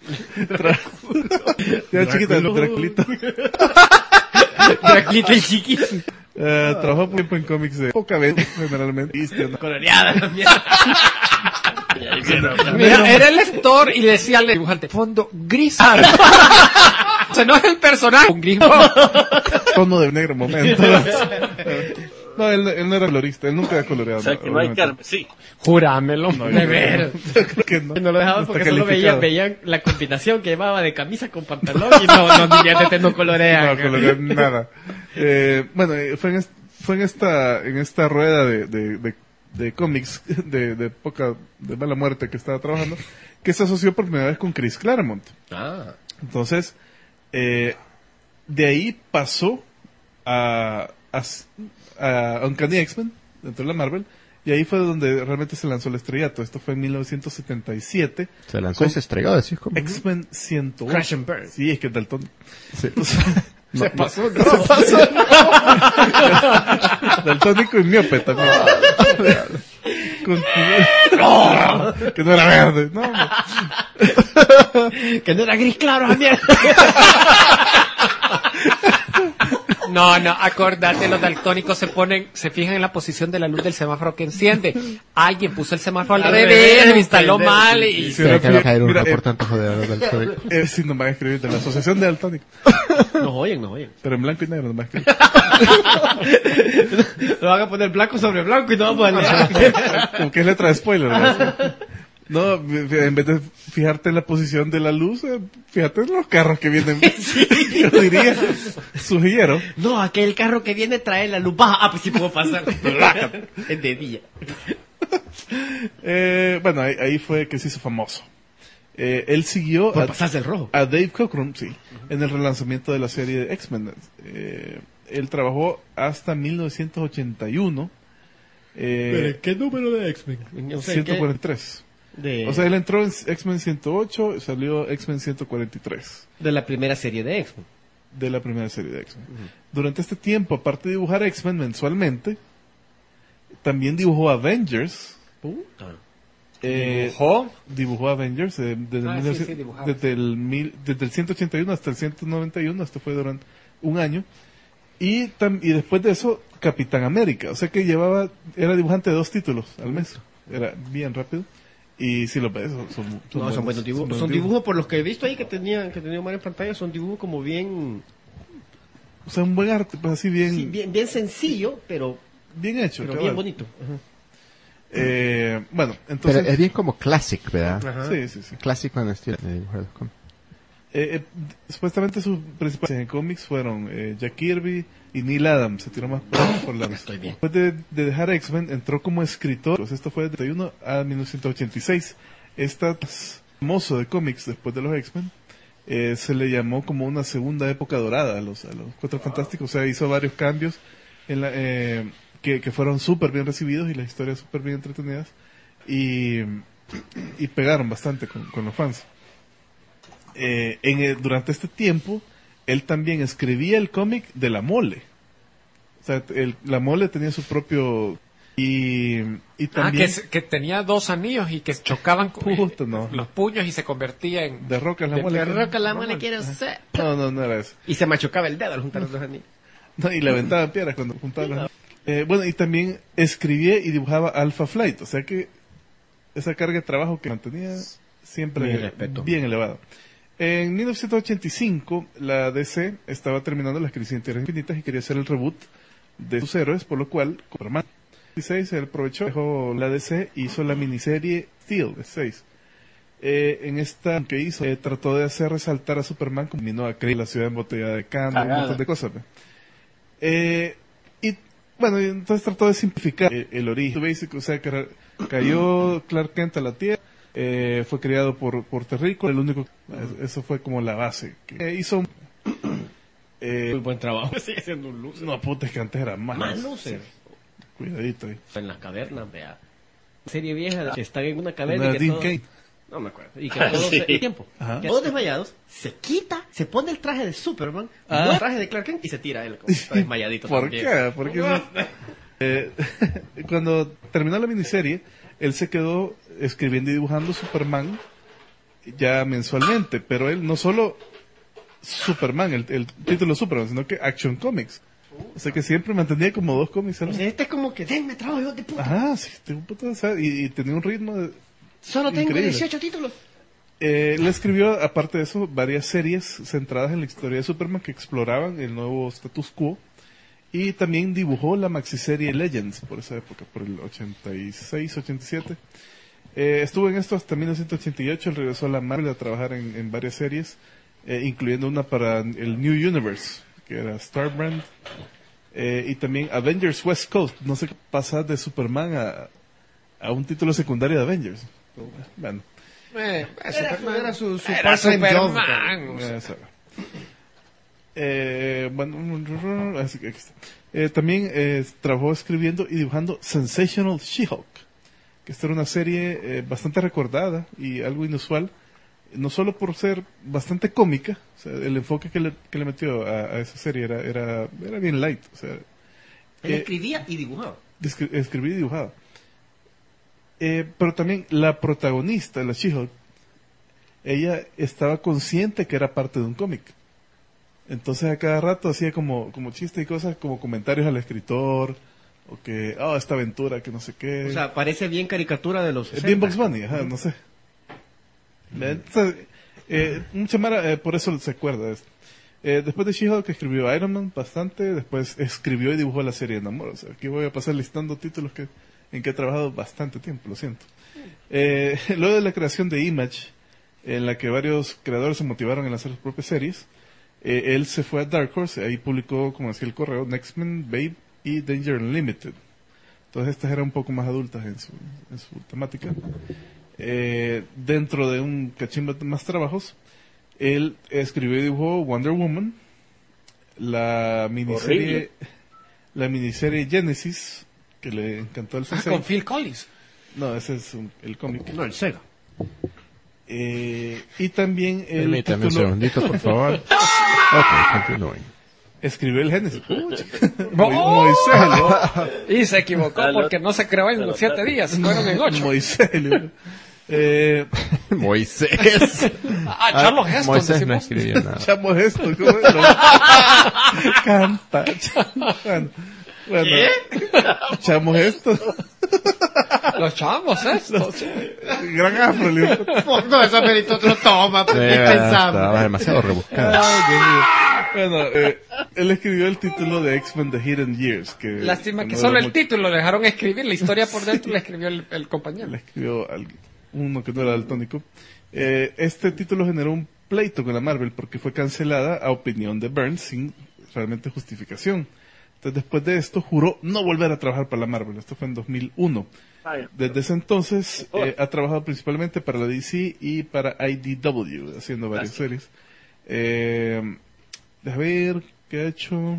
era chiquita, Draculita. Draculita el chiquito. Trabajó por tiempo en cómics de poca vez, generalmente. Coloreada la mierda. Mira, era el lector y le decía al dibujante, fondo gris. O sea, no es el personaje, un gris. Tono de negro momento. No, él no era colorista, él nunca era coloreado. O sea, que no hay sí. Jurámelo. No, De ver. Creo que no. No lo dejaban No porque está solo calificado. veían la combinación que llevaba de camisa con pantalón y no dirían de no colorea. No, colorear nada. Bueno, fue en esta rueda de cómics de mala muerte que estaba trabajando, que se asoció por primera vez con Chris Claremont. Entonces, de ahí pasó a Uncanny X-Men, dentro de la Marvel, y ahí fue donde realmente se lanzó el estrellato. Esto fue en 1977. Se lanzó y se estregó, decís como. X-Men 101. Crash and Burn. Sí, es que es Dalton. Sí. Se pasó, Daltónico y miope también. Que no era verde. No. Que no era gris claro, la mierda. No, acordate, los daltónicos se fijan en la posición de la luz del semáforo que enciende. Alguien puso el semáforo al revés, lo instaló mal y... Sí, Tiene que caer un mira, reportante joder del código. sí, nos van a escribir de la Asociación de Daltónicos. Nos oyen. Pero en blanco y negro nos van a escribir. Lo van a poner blanco sobre blanco y no vamos a leer. Como que es letra de spoiler, ¿verdad? No, en vez de fijarte en la posición de la luz, fíjate en los carros que vienen. Yo diría, sugiriero. No, aquel carro que viene trae la luz baja. Pues sí puedo pasar. Es de día. Bueno, ahí fue que se hizo famoso. Él siguió Por pasarse el rojo. a Dave Cockrum, sí, en el relanzamiento de la serie de X-Men. Él trabajó hasta 1981. ¿Qué número de X-Men? 143. O sea, él entró en X-Men 108, salió X-Men 143. De la primera serie de X-Men. De la primera serie de X-Men. Durante este tiempo, aparte de dibujar X-Men mensualmente, también dibujó Avengers. Puta. Dibujó Avengers dibujaba. desde el 181 hasta el 191, esto fue durante un año. Y después de eso, Capitán América. O sea que era dibujante de 2 títulos al mes. Era bien rápido. Y si lo ves, Son buenos dibujos. Son dibujos por los que he visto ahí que tenía Omar en pantalla, son dibujos como bien... O sea, un buen arte, pues así bien... Sí, bien sencillo, pero bien hecho. pero bien bonito. Bueno, entonces... Pero es bien como classic, ¿verdad? Ajá. Sí. Clásico en el estilo de dibujar los cómics. Supuestamente sus principales en cómics fueron Jack Kirby y Neil Adams. Se tiró más por la... Estoy bien. Después de dejar X-Men, entró como escritor. Pues esto fue de 31 a 1986. Famoso de cómics después de los X-Men. Se le llamó como una segunda época dorada a los Cuatro Fantásticos. O sea, hizo varios cambios en que fueron súper bien recibidos y las historias súper bien entretenidas. Y pegaron bastante con los fans. Durante este tiempo, él también escribía el cómic de La Mole. O sea, La Mole tenía su propio... Y también... que tenía 2 anillos y que chocaban con Puta, no. los puños y se convertía en... De Roca La Mole. De Roca la mole quiero ser. No era eso. Y se machucaba el dedo al juntar los dos anillos. No, y le aventaban piedras cuando juntaban los... bueno, y también escribía y dibujaba Alpha Flight. O sea que esa carga de trabajo que mantenía siempre Mi respeto. bien elevada. En 1985, la DC estaba terminando las crisis de Tierras Infinitas y quería hacer el reboot de sus héroes, por lo cual, Superman 16, él aprovechó, dejó la DC y hizo la miniserie Steel de 6. En esta que hizo, trató de hacer resaltar a Superman como vino a creer la ciudad embotellada de cambio, un montón de cosas. Y bueno, entonces trató de simplificar el origen básico, o sea, que cayó Clark Kent a la Tierra. Fue creado por Terrícola, el único, eso fue como la base. Hizo Muy buen trabajo. Sigue siendo un loser. no, puta, es que antes era más. Más loser. Cuidadito ahí. En las cavernas, vea. serie vieja que están en una caverna Una y que Dean todo... Cain. No me acuerdo. Y que todos Sí. el tiempo. Ajá. Que todos desmayados, se quita, se pone el traje de Superman, Ah. no el traje de Clark Kent y se tira él como está desmayadito. ¿Por también. qué? Porque cuando terminó la miniserie, él se quedó escribiendo y dibujando Superman ya mensualmente, pero él no solo Superman, el título Superman, sino que Action Comics. O sea que siempre mantenía como 2 cómics al O mes. sea, este es como que, denme trabajo, hijo de puta. Ajá, sí, o sea, y tenía un ritmo Solo tengo increíble. 18 títulos. Le escribió, aparte de eso, varias series centradas en la historia de Superman que exploraban el nuevo status quo. Y también dibujó la maxiserie Legends por esa época, por el 86, 87. Estuvo en esto hasta 1988. Él regresó a la Marvel a trabajar en varias series, incluyendo una para el New Universe, que era Starbrand. Y también Avengers West Coast. No sé qué pasa de Superman a un título secundario de Avengers. Bueno. Era su Era part-time job. Superman. O sea, Eso. Bueno, así que aquí está. También trabajó escribiendo y dibujando Sensational She-Hulk, que esta era una serie bastante recordada y algo inusual, no solo por ser bastante cómica, o sea, el enfoque que le metió a esa serie era bien light, o sea, Él escribía y dibujaba. escribía y dibujaba. Pero también la protagonista, la She-Hulk, ella estaba consciente que era parte de un cómic. Entonces a cada rato hacía como chistes y cosas, como comentarios al escritor, o que, esta aventura, que no sé qué. O sea, parece bien caricatura de los 60. Bien Bugs Bunny, ajá, no sé. Entonces, mucha mara, por eso se acuerda de esto. Después de She-Hulk escribió Iron Man bastante, después escribió y dibujó la serie de Namor. O sea, aquí voy a pasar listando títulos en que he trabajado bastante tiempo, lo siento. Luego de la creación de Image, en la que varios creadores se motivaron en hacer sus propias series, él se fue a Dark Horse, ahí publicó, como decía el correo, X-Men, Babe y Danger Unlimited. Entonces estas eran un poco más adultas en su temática. Dentro de un cachimbo de más trabajos, él escribió y dibujó Wonder Woman, la miniserie Genesis, que le encantó al con Phil Collins. No, ese es el cómic. No, el Sega. Y también el Permítame un título, segundito, por favor. Ok, continúen. escribió el Genesis. ¡Oh! Moisés, ¿no? Y se equivocó porque no se creó en 7 días, fueron en 8. Moisés. Moisés. Charles Heston. Moisés no decimos. escribió nada. Chamo esto, ¿cómo es? Canta. Bueno, chamo esto. Los chamos estos. Gran afro, Leo. No, eso merito otro toma, pues, ¿qué pensamos? Estaba demasiado rebuscado. Bueno, él escribió el título de X-Men The Hidden Years. Que Lástima que no solo era el mucho. título lo dejaron escribir, la historia por dentro la escribió el compañero. Le escribió uno que no era daltónico. Este título generó un pleito con la Marvel porque fue cancelada a opinión de Burns sin realmente justificación. Entonces, después de esto, juró no volver a trabajar para la Marvel. Esto fue en 2001. Desde ese entonces, ha trabajado principalmente para la DC y para IDW, haciendo varias series. Déjame ver qué ha hecho.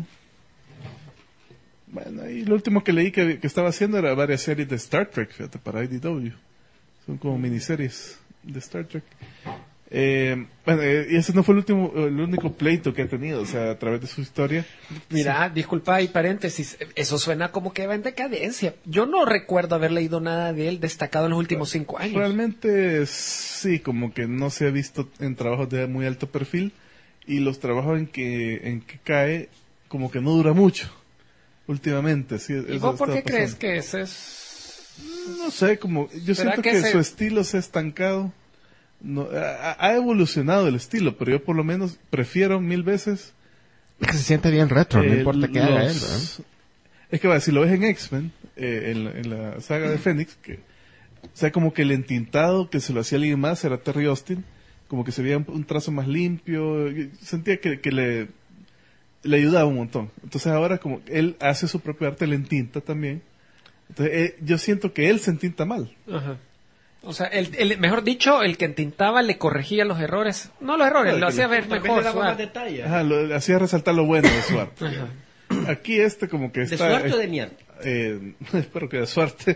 Bueno, y lo último que leí que estaba haciendo era varias series de Star Trek, fíjate, para IDW. Son como miniseries de Star Trek. Bueno, y ese no fue el único pleito que ha tenido, o sea, a través de su historia. Mira, disculpa y paréntesis, eso suena como que va en decadencia. Yo no recuerdo haber leído nada de él destacado en los últimos 5 años. Realmente sí, como que no se ha visto en trabajos de muy alto perfil y los trabajos en que cae como que no dura mucho últimamente. Sí, ¿Y eso vos por está qué crees pasando. que ese es...? No sé, como yo ¿Será siento que que ese- su estilo se ha estancado. No, ha evolucionado el estilo, pero yo por lo menos prefiero 1000 veces Es que se siente bien retro, no importa qué haga él, los- ¿verdad? Es que si lo ves en X-Men, en la saga de Fénix, que, o sea, como que el entintado que se lo hacía alguien más era Terry Austin, como que se veía un trazo más limpio, y sentía que le ayudaba un montón. Entonces ahora como él hace su propio arte, le entinta también. Entonces yo siento que él se entinta mal. Ajá. O sea, mejor dicho, el que entintaba le corregía los errores. No los errores, lo hacía ver Tal vez mejor. le daba más suave. detalle. Ajá, hacía resaltar lo bueno de su arte. Ajá. Aquí como que ¿De está... suerte o de mierda? espero que de suerte.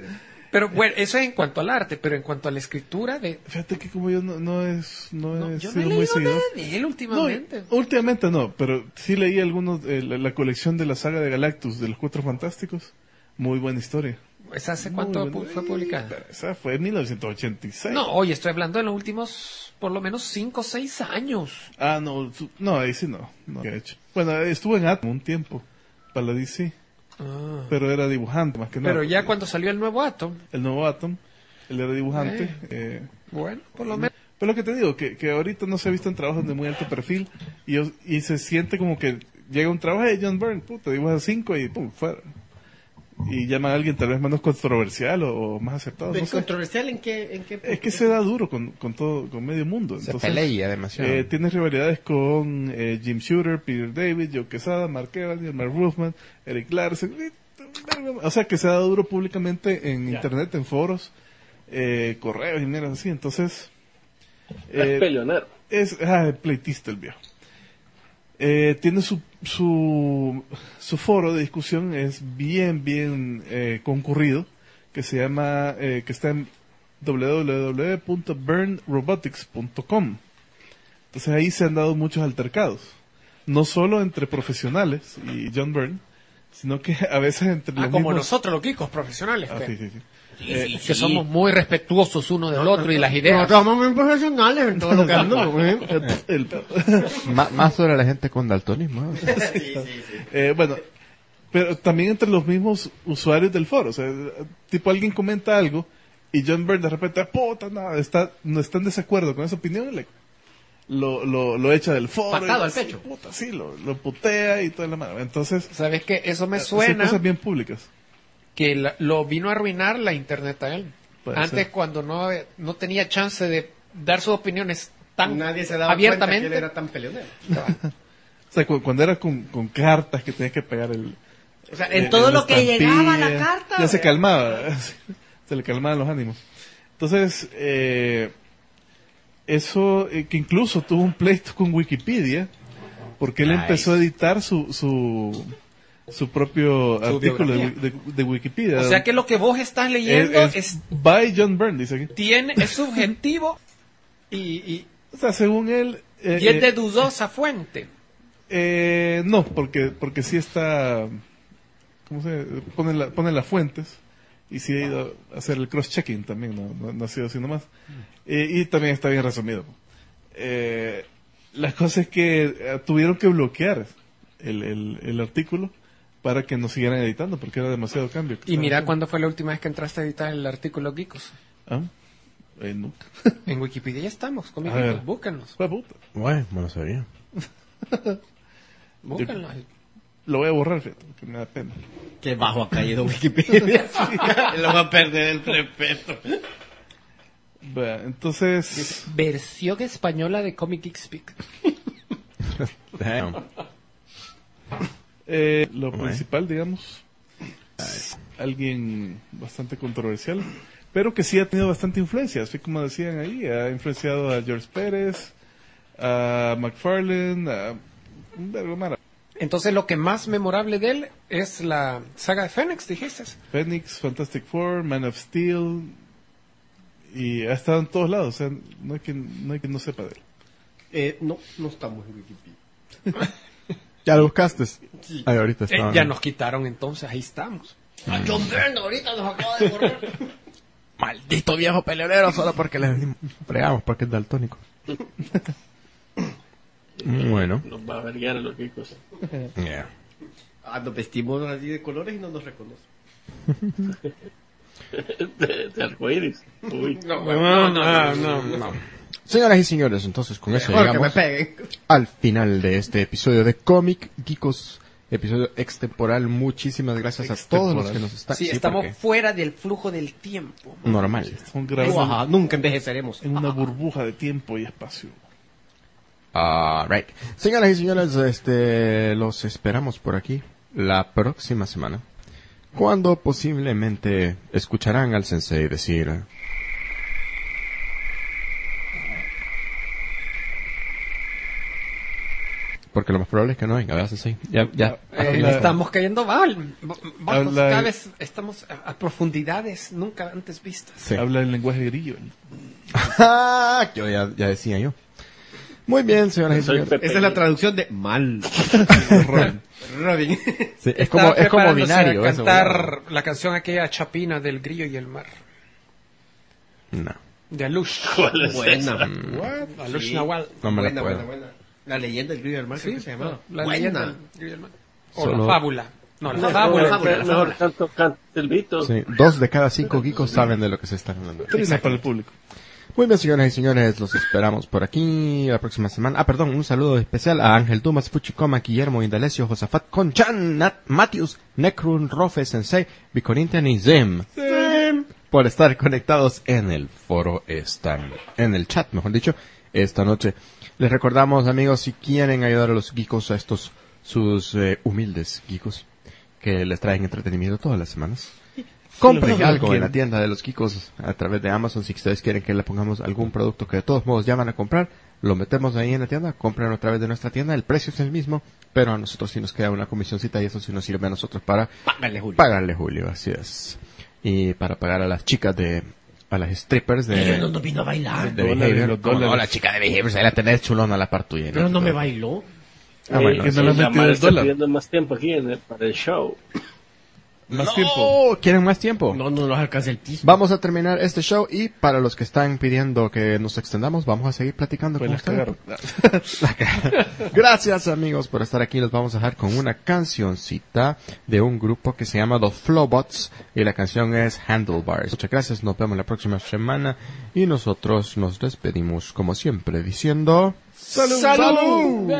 Pero bueno, eso es en cuanto al arte, pero en cuanto a la escritura de... Fíjate que como yo no he yo no he sido leído muy seguidor. nada de él últimamente. No, últimamente no, pero sí leí algunos, la colección de la saga de Galactus, de los Cuatro Fantásticos. Muy buena historia. ¿Esa hace cuánto Muy buena. fue publicada? Pero esa fue en 1986. No, hoy estoy hablando de los últimos, por lo menos 5 o 6 años. Ah, no, ahí sí no he hecho. Bueno, estuve en Atom un tiempo, para la DC, pero era dibujante más que nada. Pero ya cuando salió el nuevo Atom, El nuevo Atom, él era dibujante. bueno, por lo menos. Pero lo que te digo, que ahorita no se ha visto en trabajos de muy alto perfil y se siente como que llega un trabajo de John Byrne, puta, dibuja 5 y pum, fuera. Y llama a alguien tal vez menos controversial o más aceptado. No sé. ¿Controversial en qué? Es que se da duro con todo, con medio mundo. Se Entonces, pelea demasiado. tiene rivalidades con Jim Shooter, Peter David, Joe Quesada, Mark Evans, Mark Ruffman, Eric Larsen. O sea que se da duro públicamente en internet, en foros, correos y mierdas así. Entonces, Es peleonero. es pleitista el viejo. Tiene su foro de discusión, es bien concurrido, que se llama, que está en www.burnrobotics.com. Entonces ahí se han dado muchos altercados, no solo entre profesionales y John Byrne, sino que a veces entre los Como mismos... nosotros, los geekos profesionales, Ah, que, sí. que somos muy respetuosos uno del otro y las ideas. Nosotros somos muy profesionales en todo lo que hacemos. Más sobre la gente con daltonismo. Bueno, pero también entre los mismos usuarios del foro. O sea, tipo alguien comenta algo y John Byrne de repente, puta, no está en desacuerdo con esa opinión, lo echa del foro. Patado y al pecho. Puta, sí, lo putea y toda la mano. Entonces, ¿Sabes qué? Eso me son suena cosas bien públicas. que lo vino a arruinar la internet a él. Puede Antes, ser. cuando no tenía chance de dar sus opiniones tan Nadie se daba abiertamente. cuenta que él era tan peleonero. O sea, cuando era con cartas que tenías que pegar el... O sea, en todo lo que llegaba a la carta... Ya se calmaba. Se le calmaban los ánimos. Entonces, eso, que incluso tuvo un pleito con Wikipedia, porque él empezó a editar su propio artículo de Wikipedia. O sea que lo que vos estás leyendo es by John Byrne, dice aquí. es subjetivo y O sea, según él... es de dudosa fuente. No, porque sí está... ¿Cómo se pone las fuentes? Y sí ha ido a hacer el cross-checking también, no ha sido así nomás. Y también está bien resumido. La cosa es que tuvieron que bloquear el artículo para que no siguieran editando, porque era demasiado cambio. Y mira, ¿cuándo fue la última vez que entraste a editar el artículo Geekos? ¿Ah? Nunca. En Wikipedia ya estamos, con A ver. búscanos. Fue puta. Bueno, no lo sabía. Búscanos. Lo voy a borrar, fíjate, porque me da pena. Que bajo ha caído Wikipedia. Lo va a perder el respeto. Bueno, entonces... Versión española de Comic Geek Speak. Damn. Lo principal, digamos, alguien bastante controversial, pero que sí ha tenido bastante influencia, así como decían ahí, ha influenciado a George Pérez, a McFarlane, a un vergo mara. Entonces lo que más memorable de él es la saga de Fénix, dijiste. Phoenix, Fantastic Four, Man of Steel, y ha estado en todos lados, o sea, no hay quien no sepa de él. No estamos en Wikipedia. ¿Ya lo buscaste? Ay, ahorita está. Ya nos quitaron entonces, ahí estamos. A John Byrne ahorita nos acaba de borrar. Maldito viejo peleonero, solo porque le fregamos, porque es daltónico. Bueno. Nos va a verguiar a los geekos. Yeah. Nos vestimos así de colores y no nos reconocen. de arcoíris. Uy. No. Señoras y señores, entonces con eso Mejor que me llegamos peguen. al final de este episodio de Comic Geekos, episodio extemporal. Muchísimas gracias a todos los que nos están... Sí, estamos porque fuera del flujo del tiempo. normal. Un grabado Ajá, nunca envejeceremos. en una burbuja de tiempo y espacio. Right. Señoras y señores, los esperamos por aquí la próxima semana, cuando posiblemente escucharán al sensei decir: Porque lo más probable es que no venga, ¿verdad? Sí. Ya. Habla- Estamos cayendo mal. Vamos, Habla- cada vez estamos a profundidades nunca antes vistas. Sí. Habla el lenguaje grillo. Yo ya decía yo. Muy bien, señoras y Soy señores. Pepe. Esa es la traducción de mal. Robin. Sí, es Estaba como preparándose binario. a eso, cantar la canción aquella chapina del grillo y el mar. ¿verdad? No, De Alush. ¿Cuál es Buena. esa? Alush Sí. Nahual. no me la puedo. buena. La leyenda del grillo del mar, creo que se llamaba. La Buena. leyenda del grillo y el mar. O Solo- la fábula. No, la Mejor, fábula. mejor canto el Vito. Sí, 2 de cada 5 geekos saben de lo que se está hablando. Trina para el público. Muy bien, señoras y señores, los esperamos por aquí la próxima semana. Un saludo especial a Ángel Dumas, Fuchicoma, Guillermo Indalecio, Josafat, Conchan, Nat, Matthews, Necrun, Rofe, Sensei, Vicorintian y Zem. Por estar conectados en el foro, en el chat, mejor dicho, esta noche. Les recordamos, amigos, si quieren ayudar a los geekos, a estos sus humildes geekos, que les traen entretenimiento todas las semanas. Compren algo en la tienda de los geekos a través de Amazon. Si ustedes quieren que le pongamos algún producto que de todos modos ya van a comprar, lo metemos ahí en la tienda, compren a través de nuestra tienda, el precio es el mismo, pero a nosotros sí nos queda una comisioncita y eso sí nos sirve a nosotros para pagarle Julio, así es. Y para pagar a las chicas a las strippers Pero no vino a bailar. de Dólares, Behavior. los Como no, dólares. la chica de Behavior, ahí la tenés chulona a la par tuya. Pero no me bailó. bueno, que no le has la metido madre el está dólar. pidiendo más tiempo aquí para el show. Más tiempo. ¿Quieren más tiempo? No nos alcanza el piso. Vamos a terminar este show y para los que están pidiendo que nos extendamos, vamos a seguir platicando Pues con la ustedes. cagaron. Gracias, amigos, por estar aquí. Los vamos a dejar con una cancioncita de un grupo que se llama The Flowbots y la canción es Handlebars. Muchas gracias, nos vemos la próxima semana y nosotros nos despedimos como siempre diciendo ¡Salud! ¡Salud!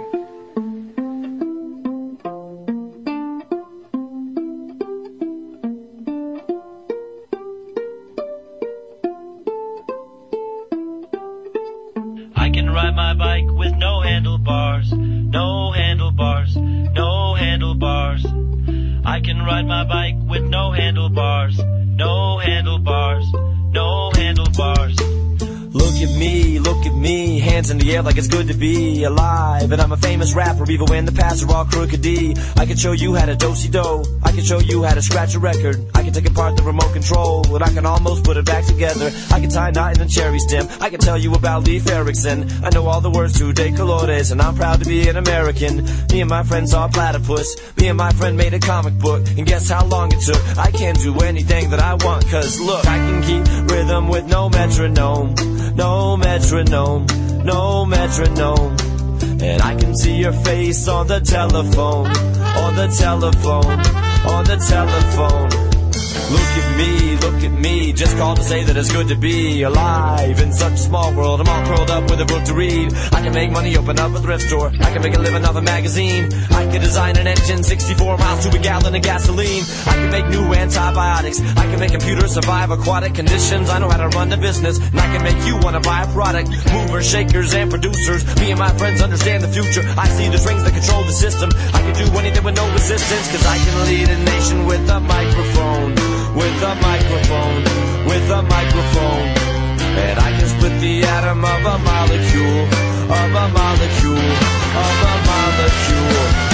I can ride my bike with no handlebars, no handlebars, no handlebars. I can ride my bike with no handlebars, no handlebars, no handlebars. Look at me, hands in the air like it's good to be alive. And I'm a famous rapper even when the paths are all crooked D. I can show you how to do-si-do, I can show you how to scratch a record. I can take apart the remote control, and I can almost put it back together. I can tie a knot in a cherry stem, I can tell you about Leif Erikson. I know all the words to De Colores, and I'm proud to be an American. Me and my friends saw Platypus, me and my friend made a comic book, and guess how long it took? I can do anything that I want, cause look, I can keep rhythm with no metronome. No metronome, no metronome. And I can see your face on the telephone, on the telephone, on the telephone. Look at me, just called to say that it's good to be alive in such a small world. I'm all curled up with a book to read. I can make money, open up a thrift store. I can make a living off a magazine. I can design an engine, 64 miles to a gallon of gasoline. I can make new antibiotics. I can make computers survive aquatic conditions. I know how to run the business, and I can make you want to buy a product. Movers, shakers, and producers. Me and my friends understand the future. I see the strings that control the system. I can do anything with no resistance, cause I can lead a nation with a microphone. With a microphone, with a microphone. And I can split the atom of a molecule, of a molecule, of a molecule.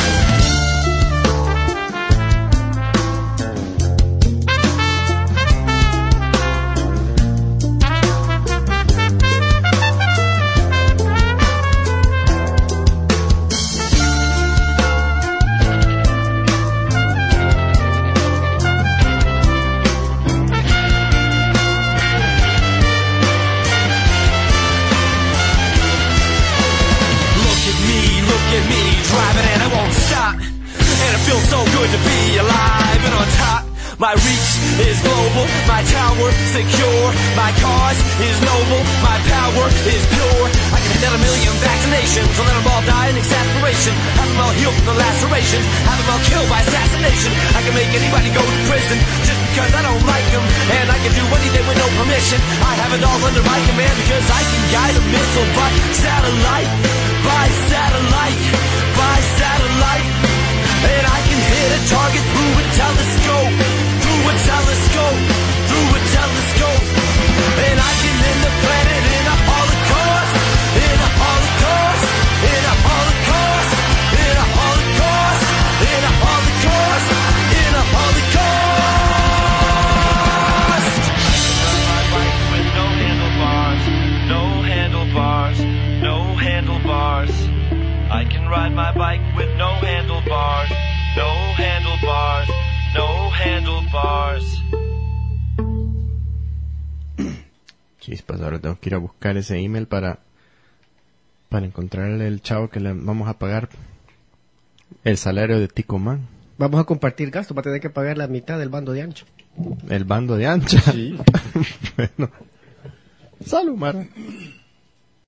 Driving and I won't stop. And it feels so good to be alive and on top. My reach is global, my tower secure. My cause is noble, my power is pure. I can hit 1 million vaccinations, and let them all die in exasperation. Have them all healed from the lacerations, have them all killed by assassination. I can make anybody go to prison just because I don't like them. And I can do anything with no permission. I have it all under my command because I can guide a missile by satellite, by satellite, by satellite. And I can hit a target through a telescope, through a telescope, through a telescope. And I can end the planet in a holocaust, in a holocaust, in a holocaust. Chispas, ahora tengo que ir a buscar ese email para encontrarle el chavo que le vamos a pagar el salario de Tico Man. Vamos a compartir gastos, va a tener que pagar la mitad del bando de ancho. El bando de ancha. Sí. Bueno. Salud, Mara.